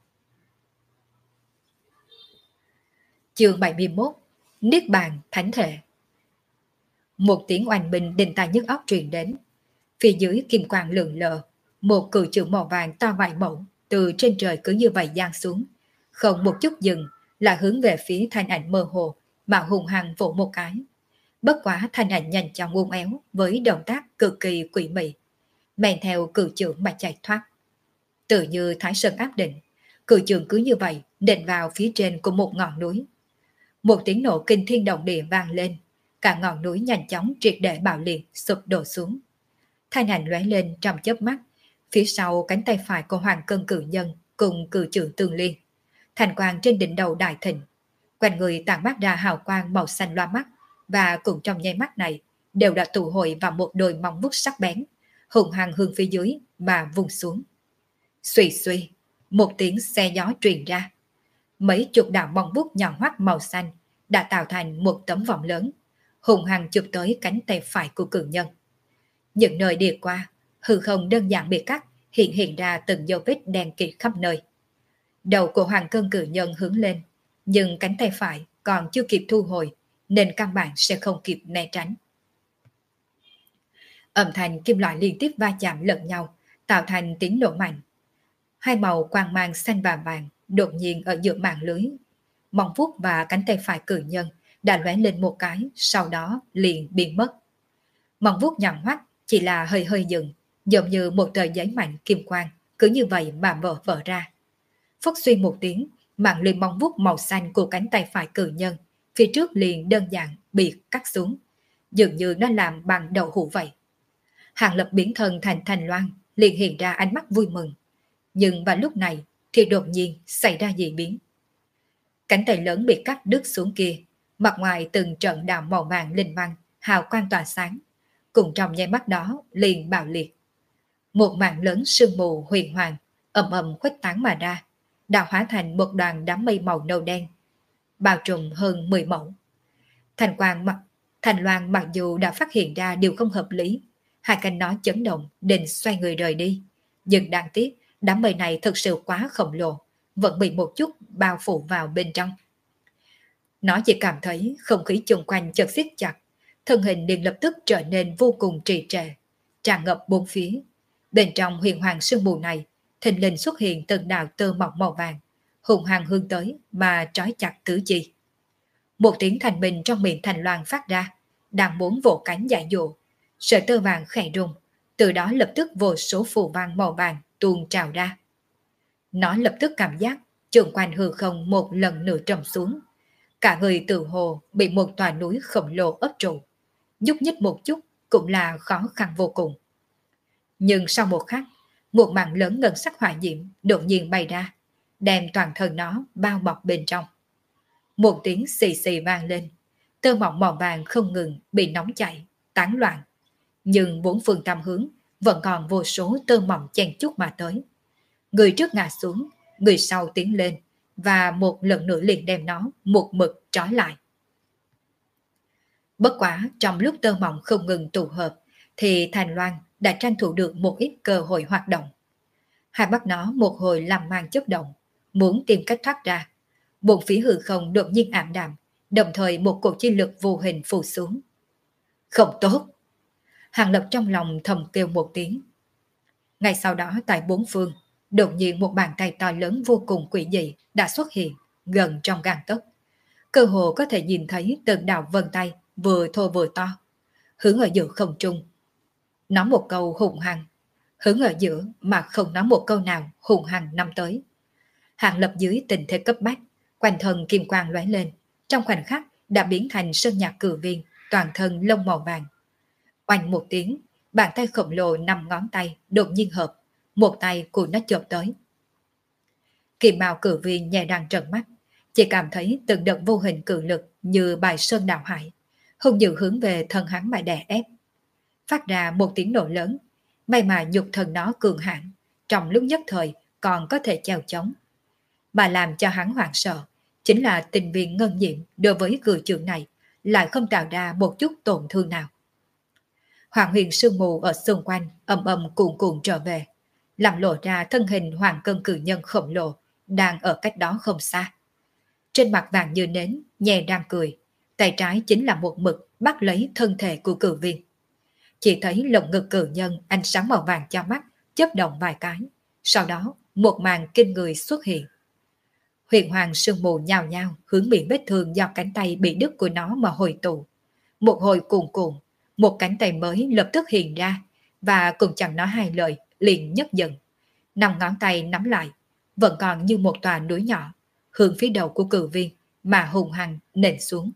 Chương bảy mươi mốt. Niết bàn thánh thể. Một tiếng oanh minh đình tai nhức óc truyền đến. Phía dưới kim quang lượn lờ, một cự chữ màu vàng to vài mẫu từ trên trời cứ như vậy giáng xuống, không một chút dừng, là hướng về phía thanh ảnh mơ hồ mà hùng hăng vỗ một cái. Bất quá thanh ảnh nhanh chóng uốn éo với động tác cực kỳ quỷ mị, men theo cự chữ mà chạy thoát. Tự như Thái Sơn áp định, cự chữ cứ như vậy nện vào phía trên của một ngọn núi. Một tiếng nổ kinh thiên động địa vang lên, cả ngọn núi nhanh chóng triệt để bạo liệt sụp đổ xuống. Thanh ảnh lóe lên trong chớp mắt, phía sau cánh tay phải của Hoàng Cân Cử Nhân cùng cự chữ tương liên. Thành quang trên đỉnh đầu đại thịnh, quanh người tản mát ra hào quang màu xanh loa mắt, và cùng trong nháy mắt này đều đã tụ hội vào một đôi móng vuốt sắc bén, hùng hăng hướng phía dưới mà vùng xuống. Xuy xuy, một tiếng xe gió truyền ra. Mấy chục đạo móng vuốt nhọn hoắt màu xanh đã tạo thành một tấm vòng lớn, hùng hăng chụp tới cánh tay phải của cử nhân. Những nơi đi qua, hư không đơn giản bị cắt, hiện hiện ra từng dấu vết đen kịt khắp nơi. Đầu của Hoàng Cân Cử Nhân hướng lên, nhưng cánh tay phải còn chưa kịp thu hồi, nên căn bản sẽ không kịp né tránh. Âm thanh kim loại liên tiếp va chạm lẫn nhau, tạo thành tiếng nổ mạnh. Hai màu quang mang xanh và vàng đột nhiên ở giữa mạng lưới. Móng vuốt và cánh tay phải cử nhân đã lóe lên một cái, sau đó liền biến mất. Móng vuốt nhọn hoắt chỉ là hơi hơi dừng, giống như một tờ giấy mạnh kim quang, cứ như vậy mà vỡ vỡ ra. Phốc suy một tiếng, mạng lưới móng vuốt màu xanh của cánh tay phải cử nhân phía trước liền đơn giản bị cắt xuống, dường như nó làm bằng đậu hũ vậy. Hàng Lập biến thân thành Thành Loan, liền hiện ra ánh mắt vui mừng. Nhưng vào lúc này thì đột nhiên xảy ra dị biến. Cánh tay lớn bị cắt đứt xuống kia, mặt ngoài từng trận đạo màu vàng linh văn, hào quang tỏa sáng, cùng trong nháy mắt đó liền bạo liệt. Một mảng lớn sương mù huyền hoàng ầm ầm khuếch tán mà ra, đã hóa thành một đoàn đám mây màu nâu đen, bao trùm hơn mười mẫu. Thành quang mặt Thành Loan mặc dù đã phát hiện ra điều không hợp lý, hai cánh nó chấn động định xoay người rời đi, nhưng đáng tiếc đám mây này thực sự quá khổng lồ, vẫn bị một chút bao phủ vào bên trong. Nó chỉ cảm thấy không khí xung quanh chợt siết chặt, thân hình liền lập tức trở nên vô cùng trì trệ, tràn ngập bốn phía. Bên trong huyền hoàng sương mù này, thình lình xuất hiện từng đạo tơ mỏng màu vàng, hùng hăng hướng tới mà trói chặt tứ chi. Một tiếng thành bình trong miệng Thành Loan phát ra, đang muốn vỗ cánh giải dụ, sợi tơ vàng khẽ rung, từ đó lập tức vô số phù văn màu vàng tuôn trào ra. Nó lập tức cảm giác trường quanh hư không một lần nữa trầm xuống, cả người tự hồ bị một tòa núi khổng lồ ấp trụ, nhúc nhích một chút cũng là khó khăn vô cùng. Nhưng sau một khắc, một mảng lớn ngân sắc hỏa diễm đột nhiên bay ra, đem toàn thân nó bao bọc bên trong. Một tiếng xì xì vang lên, tơ mỏng màu vàng không ngừng bị nóng chảy, tán loạn. Nhưng bốn phương tám hướng vẫn còn vô số tơ mỏng chen chúc mà tới. Người trước ngã xuống, người sau tiến lên, và một lần nữa liền đem nó một mực trói lại. Bất quá trong lúc tơ mỏng không ngừng tụ hợp, thì Thành Loan đã tranh thủ được một ít cơ hội hoạt động. Hai mắt nó một hồi làm mang chớp động, muốn tìm cách thoát ra. Bốn phía hư không đột nhiên ảm đạm, đồng thời một cổ chi lực vô hình phù xuống. Không tốt! Hàng Lập trong lòng thầm kêu một tiếng. Ngay sau đó tại bốn phương, đột nhiên một bàn tay to lớn vô cùng quỷ dị đã xuất hiện gần trong gang tấc. Cơ hồ có thể nhìn thấy từng đạo vân tay vừa thô vừa to, hướng ở giữa không trung. Nói một câu hùng hăng, hướng ở giữa mà không nói một câu nào hùng hăng năm tới. Hàng Lập dưới tình thế cấp bách, quanh thân kim quang lóe lên, trong khoảnh khắc đã biến thành sơn nhạc cử viên, toàn thân lông màu vàng. Oanh một tiếng, bàn tay khổng lồ năm ngón tay đột nhiên hợp, một tay của nó chộp tới. Kim màu cử viên nhẹ đang trợn mắt, chỉ cảm thấy từng đợt vô hình cự lực như bài sơn đảo hải, hung dữ hướng về thân hắn mà đè ép. Phát ra một tiếng nổ lớn, may mà nhục thần nó cường hãn, trong lúc nhất thời còn có thể chèo chống. Mà làm cho hắn hoảng sợ, chính là tình viên ngân diệm đối với cử trưởng này lại không tạo ra một chút tổn thương nào. Hoàng huyền sương mù ở xung quanh ầm ầm cuồn cuộn trở về, làm lộ ra thân hình hoàng cân cử nhân khổng lồ đang ở cách đó không xa. Trên mặt vàng như nến, nhẹ đang cười, tay trái chính là một mực bắt lấy thân thể của cử viên. Chỉ thấy lồng ngực cử nhân ánh sáng màu vàng cho mắt, chớp động vài cái, sau đó một màn kinh người xuất hiện. Huyền hoàng sương mù nhào nhào hướng miệng vết thương do cánh tay bị đứt của nó mà hồi tụ. Một hồi cuồn cuộn, một cánh tay mới lập tức hiện ra, và cùng chẳng nói hai lời, liền nhấc dần. Năm ngón tay nắm lại, vẫn còn như một tòa núi nhỏ, hướng phía đầu của cử viên mà hùng hăng nện xuống.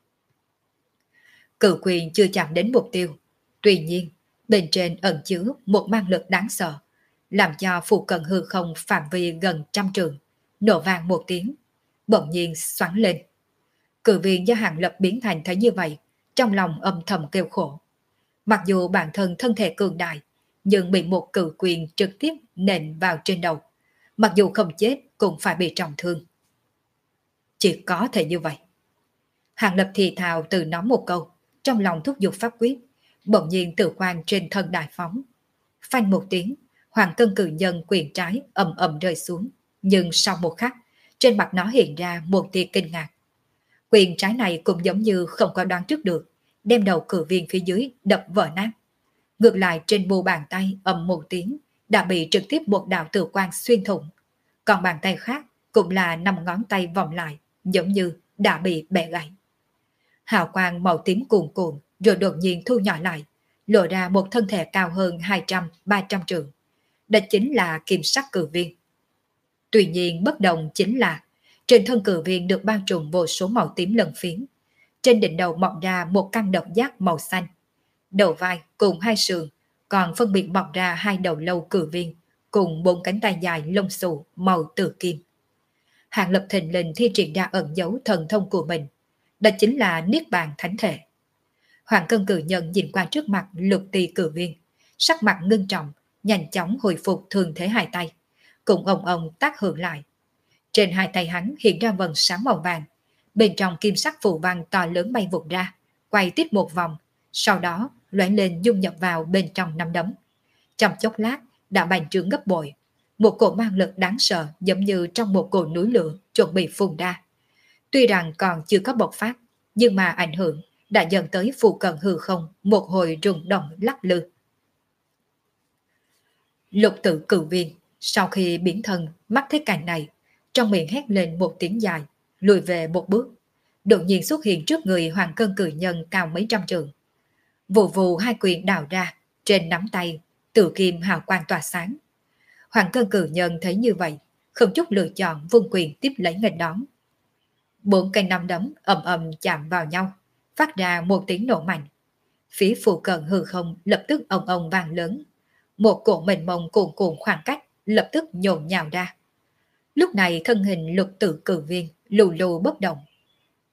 Cử quyền chưa chạm đến mục tiêu, tuy nhiên bên trên ẩn chứa một mang lực đáng sợ, làm cho phụ cận hư không phạm vi gần trăm trường nổ vang một tiếng, bỗng nhiên xoắn lên. Cử viên do Hàng Lập biến thành thấy như vậy, trong lòng âm thầm kêu khổ. Mặc dù bản thân thân thể cường đại, nhưng bị một cử quyền trực tiếp nện vào trên đầu, mặc dù không chết cũng phải bị trọng thương. Chỉ có thể như vậy. Hàng Lập thì thào từ nói một câu, trong lòng thúc giục pháp quyết, bỗng nhiên tự quan trên thân đại phóng. Phanh một tiếng, hoàng cân cử nhân quyền trái ầm ầm rơi xuống, nhưng sau một khắc, trên mặt nó hiện ra một tia kinh ngạc. Quyền trái này cũng giống như không có đoán trước được, đem đầu cử viên phía dưới đập vỡ nát. Ngược lại trên mu bàn tay ầm một tiếng, đã bị trực tiếp một đạo tử quang xuyên thủng. Còn bàn tay khác cũng là năm ngón tay vòng lại, giống như đã bị bẻ gãy. Hào quang màu tím cuồn cuộn rồi đột nhiên thu nhỏ lại, lộ ra một thân thể cao hơn hai trăm ba trăm trượng. Đó chính là kim sắc cử viên. Tuy nhiên bất đồng chính là trên thân cử viên được bao trùm vô số màu tím lân phiến. Trên đỉnh đầu mọc ra một căn độc giác màu xanh. Đầu vai cùng hai sườn còn phân biệt mọc ra hai đầu lâu cử viên cùng bốn cánh tay dài lông xù màu tử kim. Hàng Lập thình lình thi triển ra ẩn dấu thần thông của mình. Đó chính là Niết Bàn Thánh Thể. Hoàng cân cử nhân nhìn qua trước mặt lục tỳ cử viên, sắc mặt ngưng trọng, nhanh chóng hồi phục thường thế hai tay, cùng ông ông tác hưởng lại. Trên hai tay hắn hiện ra vầng sáng màu vàng, bên trong kim sắc phù văn to lớn bay vụt ra, quay tiếp một vòng, sau đó loãng lên dung nhập vào bên trong nắm đấm. Trong chốc lát đã bành trướng gấp bội, một cổ mang lực đáng sợ giống như trong một cột núi lửa chuẩn bị phun ra. Tuy rằng còn chưa có bộc phát, nhưng mà ảnh hưởng đã dẫn tới phụ cận hư không một hồi rung động lắc lư. Lục tự cử viên sau khi biến thân mắt thấy cảnh này, trong miệng hét lên một tiếng dài, lùi về một bước, đột nhiên xuất hiện trước người hoàng cân cử nhân cao mấy trăm trượng. Vù vù hai quyền đào ra, trên nắm tay tử kim hào quang tỏa sáng. Hoàng cân cử nhân thấy như vậy, không chút lựa chọn vung quyền tiếp lấy nghênh đón. Bốn cây nắm đấm ầm ầm chạm vào nhau, phát ra một tiếng nổ mạnh. Phía phụ cận hư không lập tức ong ong vang lớn, một cổ mênh mông cuồn cuộn khoảng cách lập tức nhộn nhào ra. Lúc này thân hình lục tự cử viên lù lù bất động,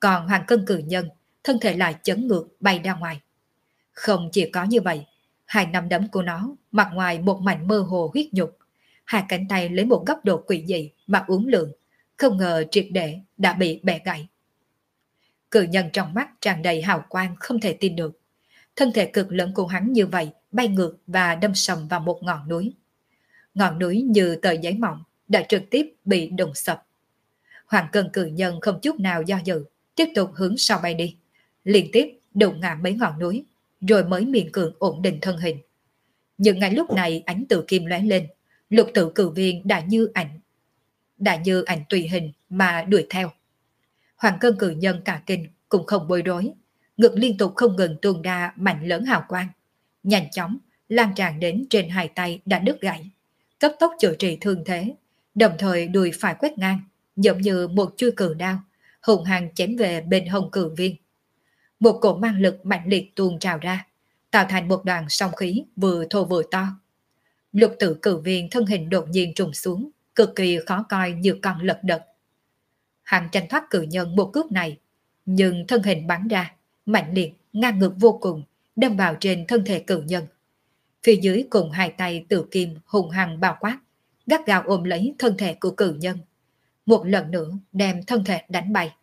Còn Hoàng Cân Cử Nhân, thân thể lại chấn ngược bay ra ngoài. Không chỉ có như vậy, hai nắm đấm của nó mặt ngoài một mảnh mơ hồ huyết nhục, hai cánh tay lấy một góc độ quỷ dị mà uốn lượn, không ngờ triệt để đã bị bẻ gãy. Cử Nhân trong mắt tràn đầy hào quang không thể tin được. Thân thể cực lớn của hắn như vậy bay ngược và đâm sầm vào một ngọn núi. Ngọn núi như tờ giấy mỏng đã trực tiếp bị đụng sập. Hoàng Cân Cử Nhân không chút nào do dự, tiếp tục hướng sau bay đi, liên tiếp đụng ngã mấy ngọn núi, rồi mới miễn cưỡng ổn định thân hình. Nhưng ngay lúc này ánh tự kim lóe lên, lục tự cử viên đã như ảnh, đã như ảnh tùy hình mà đuổi theo. Hoàng Cân Cử Nhân cả kinh cũng không bối rối, ngực liên tục không ngừng tuôn ra mạnh lớn hào quang, nhanh chóng lan tràn đến trên hai tay đã đứt gãy, cấp tốc chữa trị thương thế, đồng thời đùi phải quét ngang, giống như một chuôi cử đao, hùng hăng chém về bên hông cử viên. Một cổ mang lực mạnh liệt tuôn trào ra, tạo thành một đoàn song khí vừa thô vừa to. Lục tự cử viên thân hình đột nhiên trùng xuống, cực kỳ khó coi như con lật đật. Hắn tranh thoát cử nhân một cước này, nhưng thân hình bắn ra, mạnh liệt, ngang ngược vô cùng, đâm vào trên thân thể cử nhân. Phía dưới cùng hai tay tự kim hùng hăng bao quát, gắt gao ôm lấy thân thể của cử nhân. Một lần nữa đem thân thể đánh bay.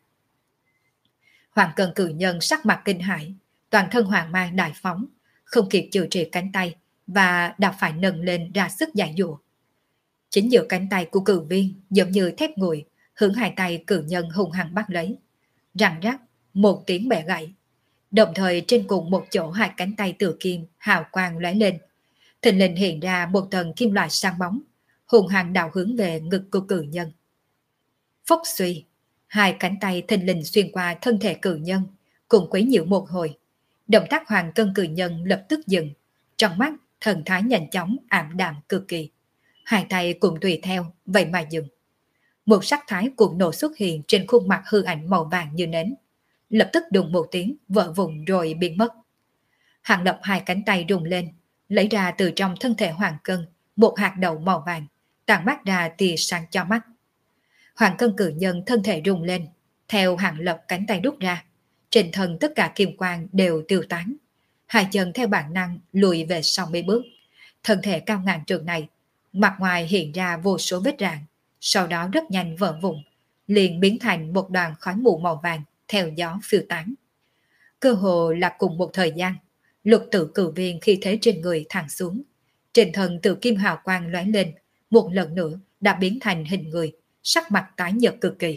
Hoàng Cân Cử Nhân sắc mặt kinh hãi, toàn thân hoàng mang đại phóng, không kịp chịu trị cánh tay và đã phải nâng lên ra sức giải dụa. Chính giữa cánh tay của cử viên giống như thép nguội, hướng hai tay cử nhân hung hăng bắt lấy. Răng rắc, một tiếng bẻ gãy. Đồng thời trên cùng một chỗ hai cánh tay tự kim hào quang lóe lên. Thình lình hiện ra một tầng kim loại sáng bóng, hung hăng đảo hướng về ngực của cử nhân. Phốc suy, hai cánh tay thình lình xuyên qua thân thể cử nhân, cùng quấy nhiễu một hồi. Động tác Hoàng Cân Cử Nhân lập tức dừng, trong mắt thần thái nhanh chóng ảm đạm cực kỳ. Hai tay cùng tùy theo, vậy mà dừng. Một sắc thái cuồng nổ xuất hiện trên khuôn mặt hư ảnh màu vàng như nến, lập tức đùng một tiếng vỡ vụn rồi biến mất. Hàng Lập hai cánh tay rung lên, lấy ra từ trong thân thể Hoàng Cân một hạt đậu màu vàng, tàn mắt ra tia sáng cho mắt. Hoàng Cân Cử Nhân thân thể rung lên, theo Hàng Lập cánh tay rút ra, trên thân tất cả kim quang đều tiêu tán. Hai chân theo bản năng lùi về sau mấy bước. Thân thể cao ngàn trượng này, mặt ngoài hiện ra vô số vết rạn, sau đó rất nhanh vỡ vụn, liền biến thành một đoàn khói mù màu vàng theo gió phiêu tán. Cơ hồ là cùng một thời gian, lục tự cử viên khi thế trên người thẳng xuống, trên thân tự kim hào quang lóe lên, một lần nữa đã biến thành hình người, sắc mặt tái nhợt cực kỳ.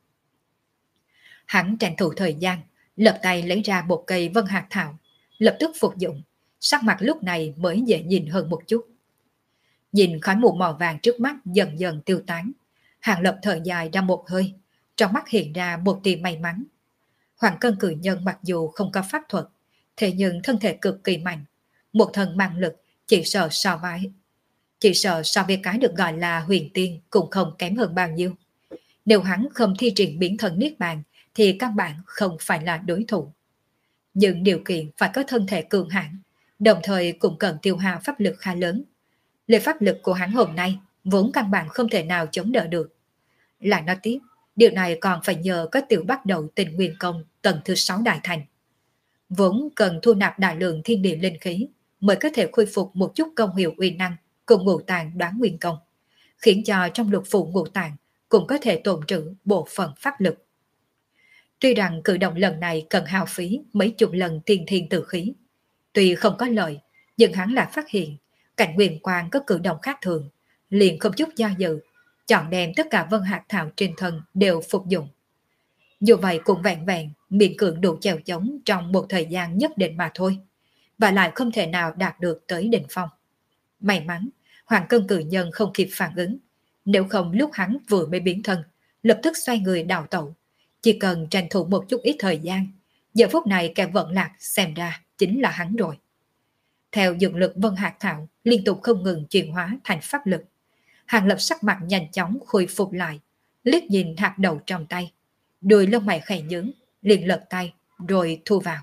Hắn tranh thủ thời gian, lập tay lấy ra một cây vân hạt thảo, lập tức phục dụng, sắc mặt lúc này mới dễ nhìn hơn một chút. Nhìn khói mù màu vàng trước mắt dần dần tiêu tán, Hàng Lập thở dài ra một hơi, trong mắt hiện ra một tia may mắn. Hoàng Cân Cử Nhân mặc dù không có pháp thuật, thế nhưng thân thể cực kỳ mạnh, một thần mang lực chỉ sợ so với chỉ sợ so với cái được gọi là huyền tiên cũng không kém hơn bao nhiêu. Nếu hắn không thi triển biến thần niết bàn thì căn bản không phải là đối thủ. Nhưng điều kiện phải có thân thể cường hãn, đồng thời cũng cần tiêu hao pháp lực khá lớn. Lời pháp lực của hắn hôm nay vốn căn bản không thể nào chống đỡ được. Lại nói tiếp, điều này còn phải nhờ có tiểu bắt đầu tình nguyên công tầng thứ sáu đại thành. Vốn cần thu nạp đại lượng thiên địa linh khí mới có thể khôi phục một chút công hiệu uy năng cùng ngũ tạng đoán nguyên công, khiến cho trong lục phủ ngũ tạng cũng có thể tồn trữ bộ phận pháp lực. Tuy rằng cử động lần này cần hao phí mấy chục lần tiên thiên tử khí, tuy không có lợi, nhưng hắn lại phát hiện cảnh Nguyên Quang có cử động khác thường, liền không chút do dự, chọn đem tất cả vân hạt thảo trên thân đều phục dụng. Dù vậy cũng vẹn vẹn miễn cưỡng đủ chèo chống trong một thời gian nhất định mà thôi, và lại không thể nào đạt được tới đỉnh phong. May mắn, Hoàng Cân Cử Nhân không kịp phản ứng, nếu không lúc hắn vừa mới biến thân, lập tức xoay người đào tẩu, chỉ cần tranh thủ một chút ít thời gian, giờ phút này kẻ vận lạc xem ra chính là hắn rồi. Theo dược lực vân hạt thảo liên tục không ngừng chuyển hóa thành pháp lực, Hàng Lập sắc mặt nhanh chóng khôi phục lại, liếc nhìn hạt đậu trong tay, đuôi lông mày khẽ nhướng, liền lật tay rồi thu vào.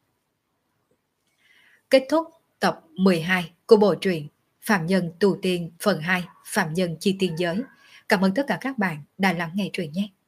Kết thúc tập mười hai của bộ truyện Phạm Nhân Tu Tiên phần hai, Phạm Nhân Chi Tiên Giới. Cảm ơn tất cả các bạn đã lắng nghe truyện nhé.